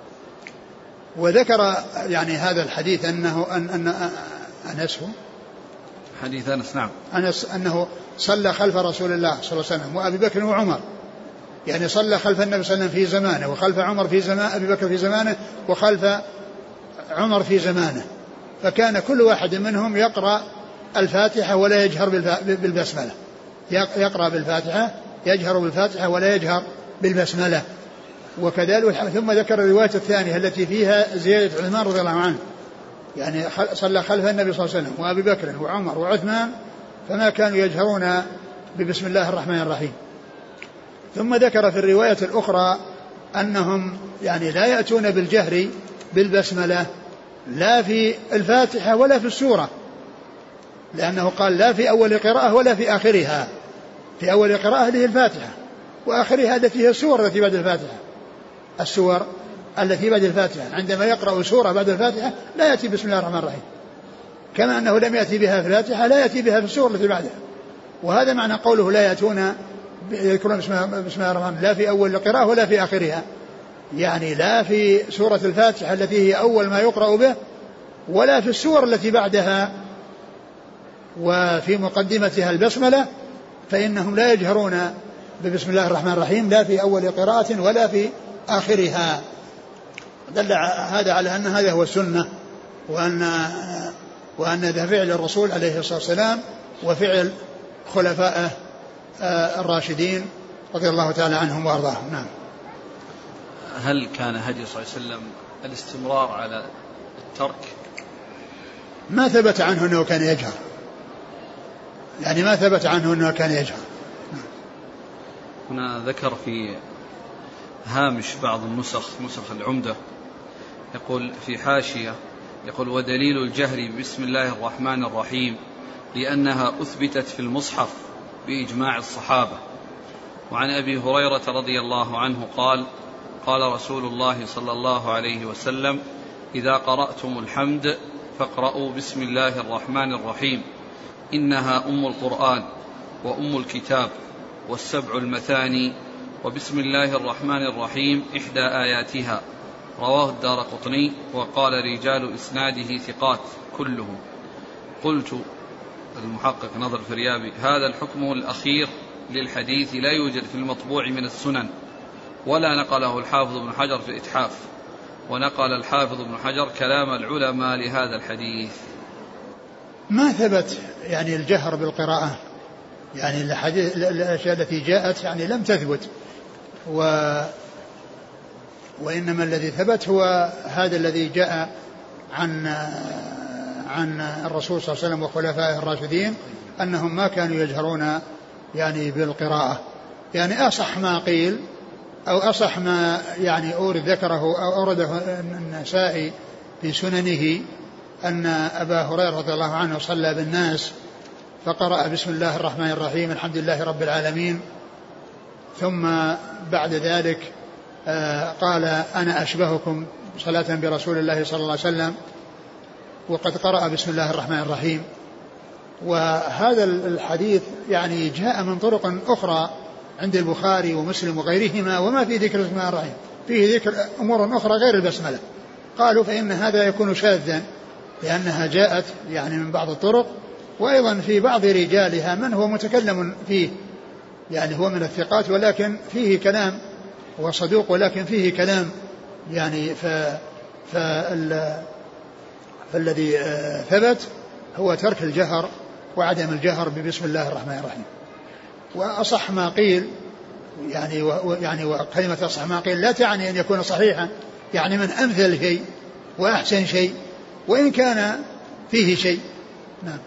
وذكر يعني هذا الحديث أنه أن أن أنس حديث أنس نعم أنس أنه صلى خلف رسول الله صلى الله عليه وسلم وأبي بكر وعمر، يعني صلى خلف النبي صلى الله عليه وسلم في زمانه وخلف عمر في زمان أبي بكر في زمانه وخلف عمر في زمانه، فكان كل واحد منهم يقرأ الفاتحة ولا يجهر بالبسملة، يقرأ بالفاتحة يجهر بالفاتحة ولا يجهر بالبسملة. وكذلك ثم ذكر الرواية الثانية التي فيها زيادة عثمان رضي الله عنه، يعني صلى خلف النبي صلى الله عليه وسلم وأبي بكر وعمر وعثمان فما كانوا يجهرون ببسم الله الرحمن الرحيم. ثم ذكر في الرواية الأخرى أنهم يعني لا يأتون بالجهر بالبسملة لا في الفاتحة ولا في السورة، لأنه قال لا في أول قراءة ولا في آخرها، في أول قراءة هذه الفاتحة وآخرها التي هي السور التي بعد الفاتحة، السور التي بعد الفاتحة عندما يقرأ سورة بعد الفاتحة لا يأتي بسم الله الرحمن الرحيم، كما أنه لم يأتي بها في الفاتحة لا يأتي بها في السور التي بعدها. وهذا معنى قوله لا يأتون يذكرون بسم الله الرحمن لا في أول القراءة ولا في آخرها، يعني لا في سورة الفاتحة التي هي أول ما يقرأ به ولا في السور التي بعدها وفي مقدمتها البسملة، فإنهم لا يجهرون ببسم الله الرحمن الرحيم لا في أول قراءة ولا في آخرها. دل هذا على أن هذا هو السنة، وأن وأن ذا فعل الرسول عليه الصلاة والسلام وفعل خلفائه الراشدين رضي الله تعالى عنهم وأرضاهم. نعم. هل كان هدي صلى الله عليه وسلم الاستمرار على الترك؟ ما ثبت عنه أنه كان يجهر، يعني ما ثبت عنه أنه كان يجهر. هنا ذكر في هامش بعض النسخ نسخ العمدة يقول في حاشية يقول: ودليل الجهر بسم الله الرحمن الرحيم لأنها أثبتت في المصحف بإجماع الصحابة. وعن أبي هريرة رضي الله عنه قال: قال رسول الله صلى الله عليه وسلم: إذا قرأتم الحمد فاقرأوا بسم الله الرحمن الرحيم إنها أم القرآن وأم الكتاب والسبع المثاني وبسم الله الرحمن الرحيم إحدى آياتها. رواه الدارقطني وقال رجال إسناده ثقات كلهم. قلت المحقق نظر فريابي هذا الحكم الأخير للحديث لا يوجد في المطبوع من السنن، ولا نقله الحافظ ابن حجر في الإتحاف، ونقل الحافظ ابن حجر كلام العلماء لهذا الحديث. ما ثبت يعني الجهر بالقراءة، يعني الحديث الأشياء التي جاءت يعني لم تثبت، و وإنما الذي ثبت هو هذا الذي جاء عن عن الرسول صلى الله عليه وسلم وخلفائه الراشدين أنهم ما كانوا يجهرون يعني بالقراءة. يعني أصح ما قيل أو أصح ما يعني أورد ذكره أو أورده النسائي في سننه أن أبا هريرة رضي الله عنه صلى بالناس فقرأ بسم الله الرحمن الرحيم الحمد لله رب العالمين، ثم بعد ذلك قال أنا أشبهكم صلاة برسول الله صلى الله عليه وسلم وقد قرأ بسم الله الرحمن الرحيم. وهذا الحديث يعني جاء من طرق أخرى عند البخاري ومسلم وغيرهما وما في ذكر بسم الله الرحمن، فيه ذكر أمور أخرى غير البسملة. قالوا فإن هذا يكون شاذا لأنها جاءت يعني من بعض الطرق، وأيضا في بعض رجالها من هو متكلم فيه، يعني هو من الثقات ولكن فيه كلام، هو صدوق ولكن فيه كلام يعني ف فال فالذي ثبت هو ترك الجهر وعدم الجهر ببسم الله الرحمن الرحيم. وأصح ما قيل يعني و يعني وكلمة أصح ما قيل لا تعني أن يكون صحيحا، يعني من أمثل شيء وأحسن شيء وإن كان فيه شيء. نعم.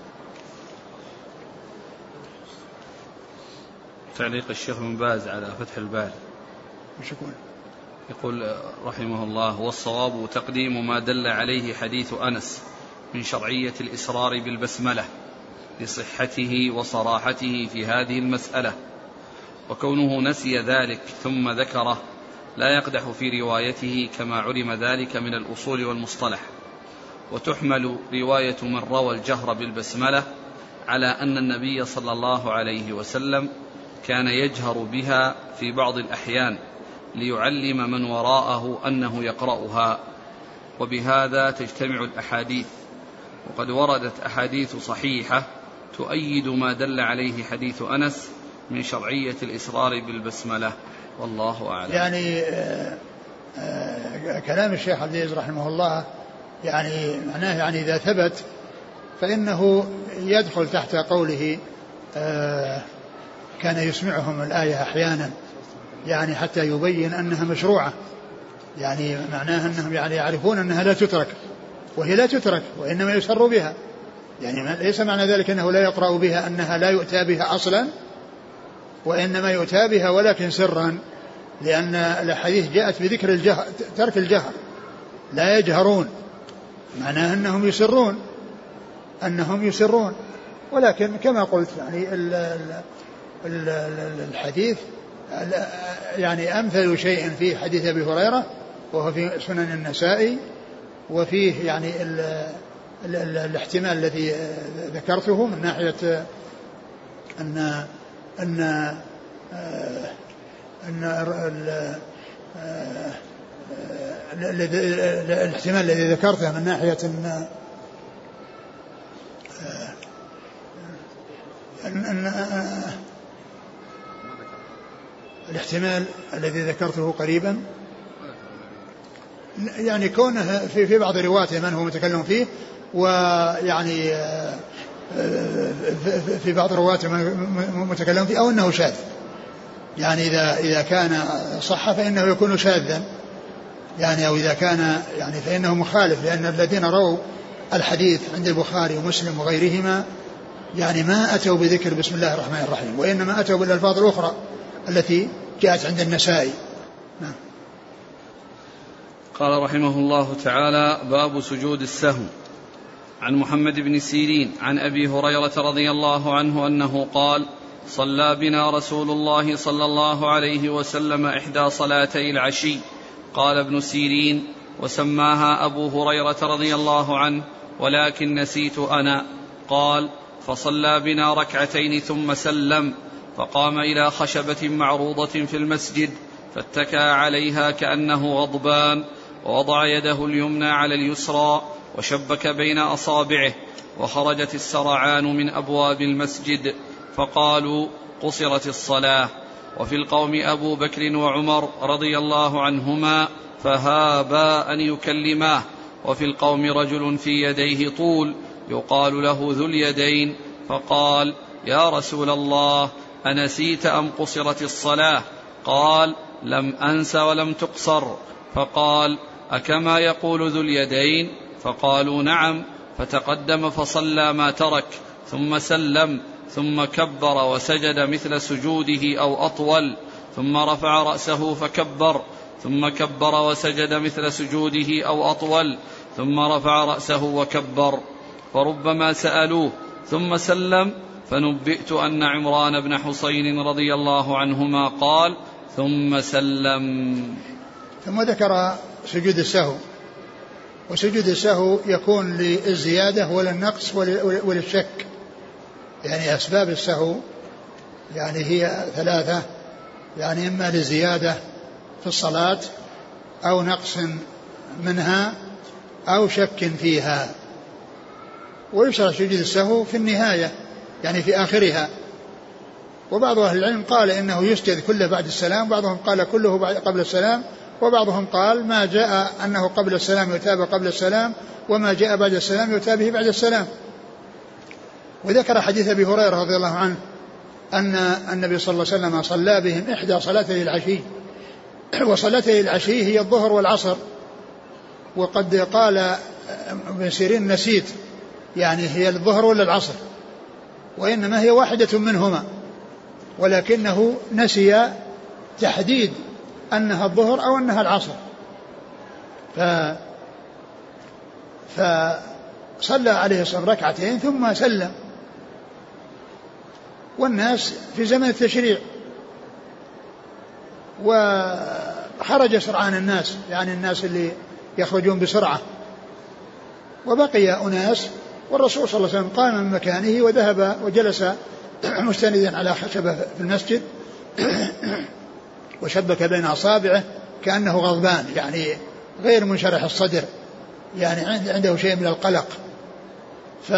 تعليق الشيخ بن باز على فتح الباري وش يقول؟ يقول رحمه الله والصواب تقديم ما دل عليه حديث أنس من شرعية الإسرار بالبسملة لصحته وصراحته في هذه المسألة، وكونه نسي ذلك ثم ذكره لا يقدح في روايته كما علم ذلك من الأصول والمصطلح. وتحمل رواية من روى الجهر بالبسملة على أن النبي صلى الله عليه وسلم كان يجهر بها في بعض الأحيان ليعلم من وراءه أنه يقرأها، وبهذا تجتمع الأحاديث. وقد وردت أحاديث صحيحة تؤيد ما دل عليه حديث أنس من شرعية الإسرار بالبسملة، والله أعلم. يعني آآ آآ كلام الشيخ عبد العزيز رحمه الله يعني معناه يعني إذا ثبت فإنه يدخل تحت قوله كان يسمعهم الآية أحيانا، يعني حتى يبين أنها مشروعة، يعني معناها أنهم يعني يعرفون أنها لا تترك، وهي لا تترك وإنما يسر بها، يعني ليس معنى ذلك أنه لا يقرأ بها أنها لا يؤتى بها أصلا، وإنما يؤتى بها ولكن سرا، لأن الحديث جاءت بذكر الجهر ترك الجهر، لا يجهرون، معناه أنهم يسرون أنهم يسرون ولكن كما قلت يعني ال ال ال الحديث يعني أمثل شيء في حديث أبي هريرة وهو في سنن النسائي، وفيه يعني ال ال ال الاحتمال الذي ذكرته من ناحية أن أن أن الاحتمال الذي ذكرته من ناحية أن أن الاحتمال الذي ذكرته قريبا يعني كونه في في بعض رواته من هو متكلم فيه، ويعني في بعض رواته من متكلم فيه، أو أنه شاذ، يعني إذا إذا كان صح فإنه يكون شاذا، يعني أو إذا كان يعني فإنه مخالف، لأن الذين رووا الحديث عند البخاري ومسلم وغيرهما يعني ما أتوا بذكر بسم الله الرحمن الرحيم، وإنما أتوا بالألفاظ الأخرى التي جاءت عند النسائي. نعم. قال رحمه الله تعالى: باب سجود السهو. عن محمد بن سيرين عن أبي هريرة رضي الله عنه أنه قال: صلى بنا رسول الله صلى الله عليه وسلم إحدى صلاتي العشي. قال ابن سيرين: وسماها أبو هريرة رضي الله عنه ولكن نسيت أنا. قال: فصلى بنا ركعتين ثم سلم، فقام إلى خشبة معروضة في المسجد فاتكى عليها كأنه غضبان، ووضع يده اليمنى على اليسرى وشبك بين أصابعه، وخرجت السرعان من أبواب المسجد فقالوا قصرت الصلاة. وفي القوم أبو بكر وعمر رضي الله عنهما فهابا أن يكلماه. وفي القوم رجل في يديه طول يقال له ذو اليدين، فقال يا رسول الله أنسيت أم قصرت الصلاة؟ قال لم أنس ولم تقصر. فقال أكما يقول ذو اليدين؟ فقالوا نعم. فتقدم فصلى ما ترك ثم سلم، ثم كبر وسجد مثل سجوده أو أطول، ثم رفع رأسه فكبر، ثم كبر وسجد مثل سجوده أو أطول، ثم رفع رأسه وكبر. فربما سألوه ثم سلم، فنبئت أن عمران بن حسين رضي الله عنهما قال ثم سلم. ثم ذكر سجود السهو. وسجود السهو يكون للزيادة وللنقص وللشك، يعني أسباب السهو يعني هي ثلاثة، يعني إما لزيادة في الصلاة أو نقص منها أو شك فيها. ويشرع سجود السهو في النهاية يعني في آخرها. وبعض أهل العلم قال إنه يسجد كله بعد السلام، بعضهم قال كله قبل السلام، وبعضهم قال ما جاء أنه قبل السلام يتابع قبل السلام، وما جاء بعد السلام يتابعه بعد السلام. وذكر حديث أبي هريرة رضي الله عنه أن النبي صلى الله عليه وسلم صلى بهم إحدى صلاتي العشي، وصلاتي العشي هي الظهر والعصر. وقد قال ابن سيرين نسيت، يعني هي الظهر ولا العصر، وإنما هي واحدة منهما، ولكنه نسي تحديد أنها الظهر أو أنها العصر. ف فصلى عليه الصلاة ركعتين ثم سلم، والناس في زمن التشريع، وخرج سرعان الناس، يعني الناس اللي يخرجون بسرعة، وبقي أناس، والرسول صلى الله عليه وسلم قام من مكانه وذهب وجلس مستندا على خشبة في المسجد وشبك بين أصابعه كأنه غضبان، يعني غير منشرح الصدر، يعني عنده شيء من القلق. ف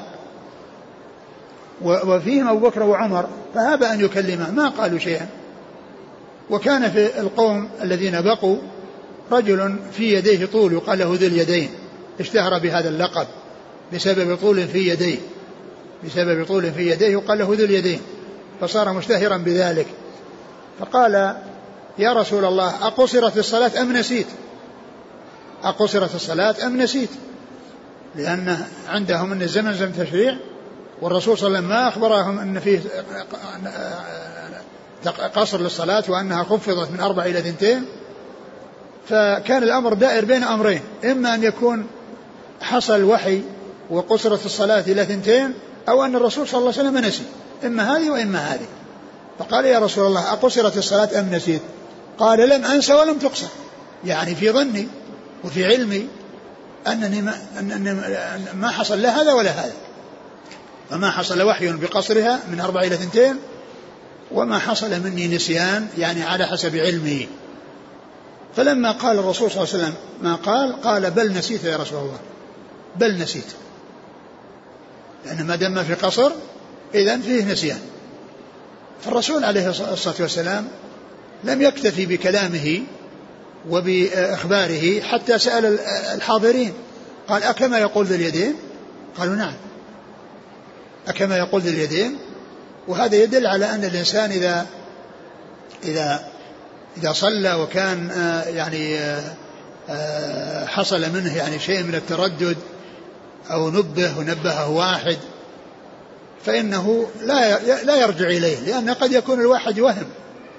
وفيهم أبو بكر وعمر فهاب أن يكلمه، ما قالوا شيئا. وكان في القوم الذين بقوا رجل في يديه طول يقال له ذو اليدين، اشتهر بهذا اللقب بسبب طول في يديه، بسبب طول في يديه يقال له ذو اليدين، فصار مشتهرا بذلك. فقال يا رسول الله أقصرت الصلاة أم نسيت؟ أقصرت الصلاة أم نسيت؟ لأن عندهم أن الزمن زمن تشريع، والرسول صلى الله عليه وسلم ما أخبرهم أن فيه قصر للصلاة وأنها خفضت من أربع إلى ثنتين. فكان الأمر دائر بين أمرين، إما أن يكون حصل وحي وقصرت الصلاة إلى ثنتين، أو أن الرسول صلى الله عليه وسلم نسي، إما هذه وإما هذه. فقال يا رسول الله أقصرت الصلاة أم نسيت؟ قال لم أنسى ولم تقصر، يعني في ظني وفي علمي أنني ما, أنني ما حصل لا هذا ولا هذا، فما حصل وحي بقصرها من أربع إلى ثنتين، وما حصل مني نسيان يعني على حسب علمي. فلما قال الرسول صلى الله عليه وسلم ما قال، قال بل نسيت يا رسول الله، بل نسيت، لأن ما دام في قصر إذن فيه نسيان. فالرسول عليه الصلاة والسلام لم يكتفي بكلامه وبإخباره حتى سأل الحاضرين، قال أكما يقول ذو اليدين؟ قالوا نعم أكما يقول ذو اليدين. وهذا يدل على أن الإنسان إذا إذا إذا صلى وكان يعني حصل منه يعني شيء من التردد أو نبه ونبهه واحد، فإنه لا لا يرجع إليه، لأن قد يكون الواحد وهم،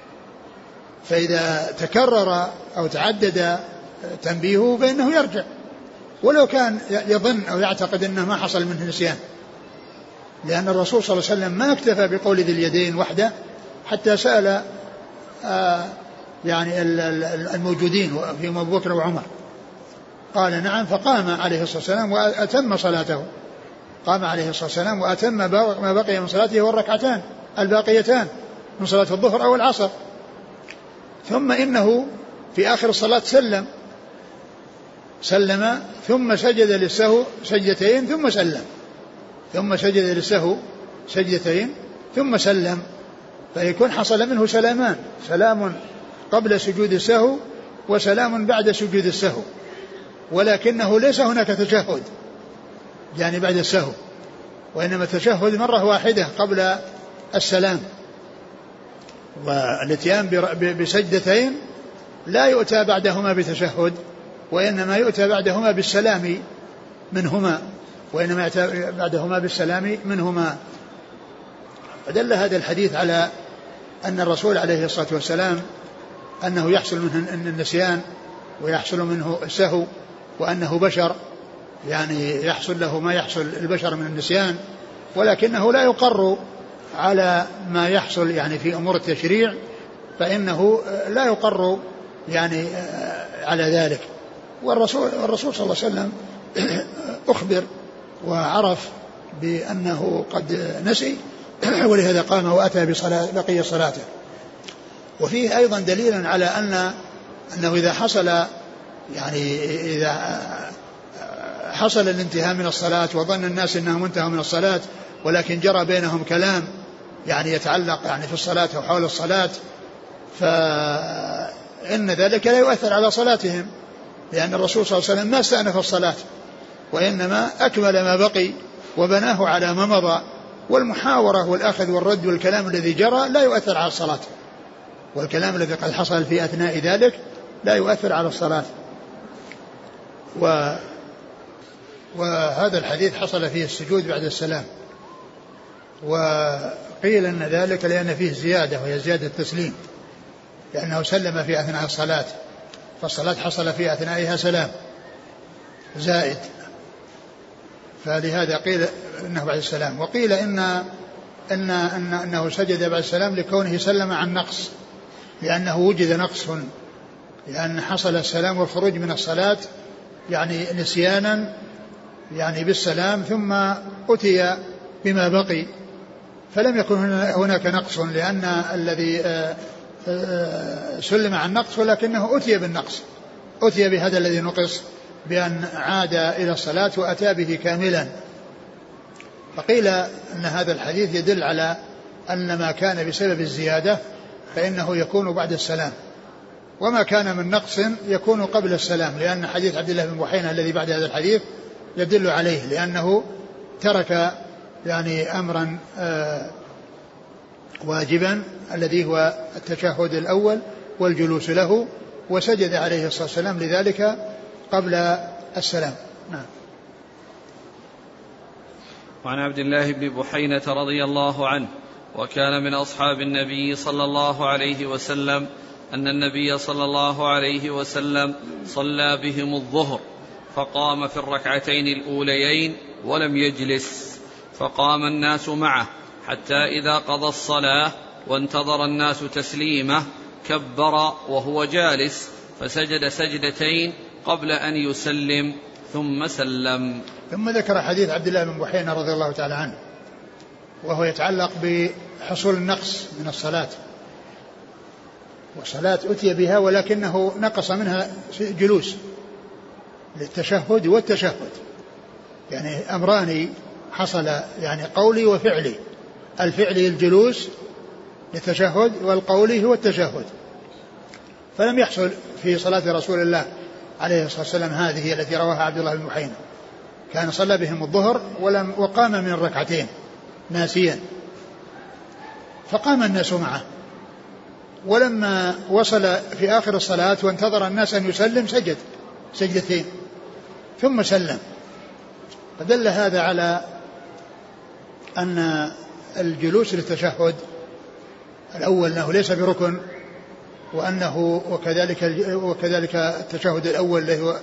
فإذا تكرر أو تعدد تنبيهه فإنه يرجع، ولو كان يظن أو يعتقد أنه ما حصل منه نسيان، لأن الرسول صلى الله عليه وسلم ما اكتفى بقول ذي اليدين وحده حتى سأل آه يعني الموجودين في أبو بكر وعمر، قال نعم، فقام عليه الصلاة والسلام وأتم صلاته، قام عليه الصلاة والسلام وأتم ما بقي من صلاته والركعتان الباقيتان، من صلاة الظهر أو العصر. ثم إنه في آخر الصلاة سلم سلم ثم سجد للسهو سجدتين ثم سلم ثم سجد للسهو سجدتين ثم سلم، فيكون حصل منه سلامان، سلام قبل سجود السهو وسلام بعد سجود السهو، ولكنه ليس هناك تشهد يعني بعد السهو، وإنما التشهد مرة واحدة قبل السلام. والاتيان بسجدتين لا يؤتى بعدهما بتشهد، وإنما يؤتى بعدهما بالسلام منهما وإنما يؤتى بعدهما بالسلام منهما. فدل هذا الحديث على أن الرسول عليه الصلاة والسلام أنه يحصل منه النسيان ويحصل منه السهو، وأنه بشر يعني يحصل له ما يحصل البشر من النسيان، ولكنه لا يقر على ما يحصل يعني في أمور التشريع، فإنه لا يقر يعني على ذلك. والرسول, والرسول صلى الله عليه وسلم أخبر وعرف بأنه قد نسي، ولهذا قام وأتى بصلاة بقية صلاته. وفيه أيضا دليلا على أن أنه إذا حصل يعني إذا حصل الانتهاء من الصلاة وظن الناس أنهم انتهوا من الصلاة ولكن جرى بينهم كلام يعني يتعلق يعني في الصلاة أو حول الصلاة، فإن ذلك لا يؤثر على صلاتهم، لأن الرسول صلى الله عليه وسلم ما استأنف الصلاة وإنما أكمل ما بقي وبناه على ما مضى. والمحاورة والأخذ والرد والكلام الذي جرى لا يؤثر على الصلاة، والكلام الذي قد حصل في أثناء ذلك لا يؤثر على الصلاة. و وهذا الحديث حصل فيه السجود بعد السلام، وقيل أن ذلك لأن فيه زيادة وهي زيادة التسليم، لأنه سلم في أثناء الصلاة، فالصلاة حصل في أثنائها سلام زائد، فلهذا قيل إنه بعد السلام. وقيل إن إن إن أنه سجد بعد السلام لكونه سلم عن نقص، لأنه وجد نقص، لأن حصل السلام والخروج من الصلاة يعني نسيانا يعني بالسلام، ثم أتي بما بقي فلم يكن هناك نقص، لأن الذي سلم عن نقص ولكنه أتي بالنقص، أتي بهذا الذي نقص بأن عاد إلى الصلاة وأتى به كاملا. فقيل أن هذا الحديث يدل على أن ما كان بسبب الزيادة فإنه يكون بعد السلام، وما كان من نقص يكون قبل السلام، لأن حديث عبد الله بن بحينة الذي بعد هذا الحديث يدل عليه، لأنه ترك يعني أمرا آه واجبا الذي هو التشهد الأول والجلوس له، وسجد عليه الصلاة والسلام لذلك قبل السلام. نعم. وعن عبد الله بن بحينة رضي الله عنه وكان من أصحاب النبي صلى الله عليه وسلم أن النبي صلى الله عليه وسلم صلى بهم الظهر فقام في الركعتين الأوليين ولم يجلس، فقام الناس معه حتى إذا قضى الصلاة وانتظر الناس تسليمه كبر وهو جالس فسجد سجدتين قبل أن يسلم ثم سلم. ثم ذكر حديث عبد الله بن بحينة رضي الله تعالى عنه، وهو يتعلق بحصول النقص من الصلاة، والصلاة أتي بها ولكنه نقص منها جلوس للتشهد والتشهد، يعني أمران حصل يعني قولي وفعلي، الفعلي الجلوس للتشهد والقولي هو التشهد، فلم يحصل في صلاة رسول الله عليه الصلاة والسلام هذه التي رواها عبد الله بن بحينة، كان صلى بهم الظهر ولم وقام من الركعتين ناسيا، فقام الناس معه، ولما وصل في آخر الصلاة وانتظر الناس أن يسلم سجد سجدتين ثم سلم. فدل هذا على أن الجلوس للتشهد الأول أنه ليس بركن، وأنه وكذلك وكذلك التشهد الأول الذي هو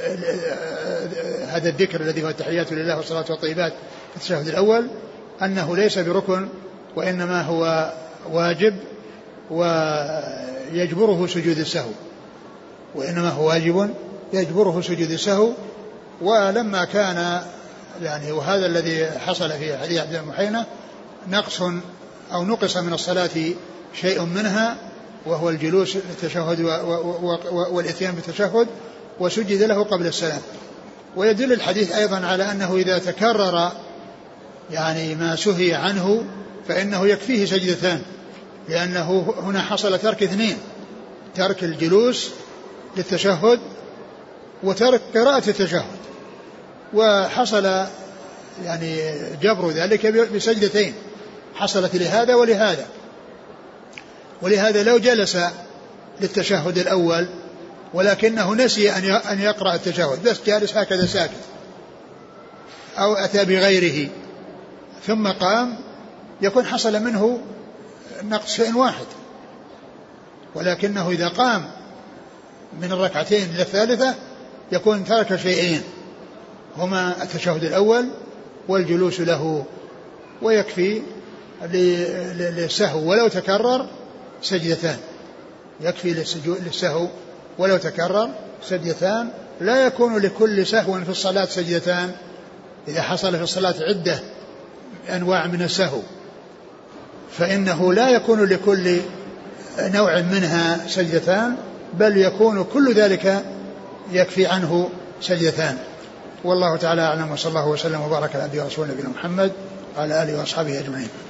هذا الذكر الذي هو التحيات لله والصلاة والطيبات في التشهد الأول أنه ليس بركن، وإنما هو واجب ويجبره سجود السهو، وإنما هو واجب يجبره سجود السهو. ولما كان يعني وهذا الذي حصل في حديث عبد الله بن بحينة نقص أو نقص من الصلاة شيء منها وهو الجلوس للتشهد والإتيان بالتشهد وسجد له قبل السلام. ويدل الحديث أيضا على أنه إذا تكرر يعني ما سهي عنه فإنه يكفيه سجدتان، لأنه هنا حصل ترك اثنين: ترك الجلوس للتشهد وترك قراءة التشهد، وحصل يعني جبر ذلك بسجدتين حصلت لهذا ولهذا. ولهذا لو جلس للتشهد الأول ولكنه نسي أن يقرأ التشهد، بس جالس هكذا ساكت، أو أتى بغيره ثم قام، يكون حصل منه نقص شيء واحد. ولكنه إذا قام من الركعتين إلى الثالثة يكون ترك شيئين، هما التشهد الأول والجلوس له، ويكفي للسهو ولو تكرر سجدتان، يكفي للسهو ولو تكرر سجدتان. لا يكون لكل سهو في الصلاة سجدتان، إذا حصل في الصلاة عدة أنواع من السهو فإنه لا يكون لكل نوع منها سجدتان، بل يكون كل ذلك يكفي عنه سجدتان. والله تعالى أعلم، وصلى الله وسلم وبارك على عبده ورسوله نبينا محمد وعلى آله وأصحابه أجمعين.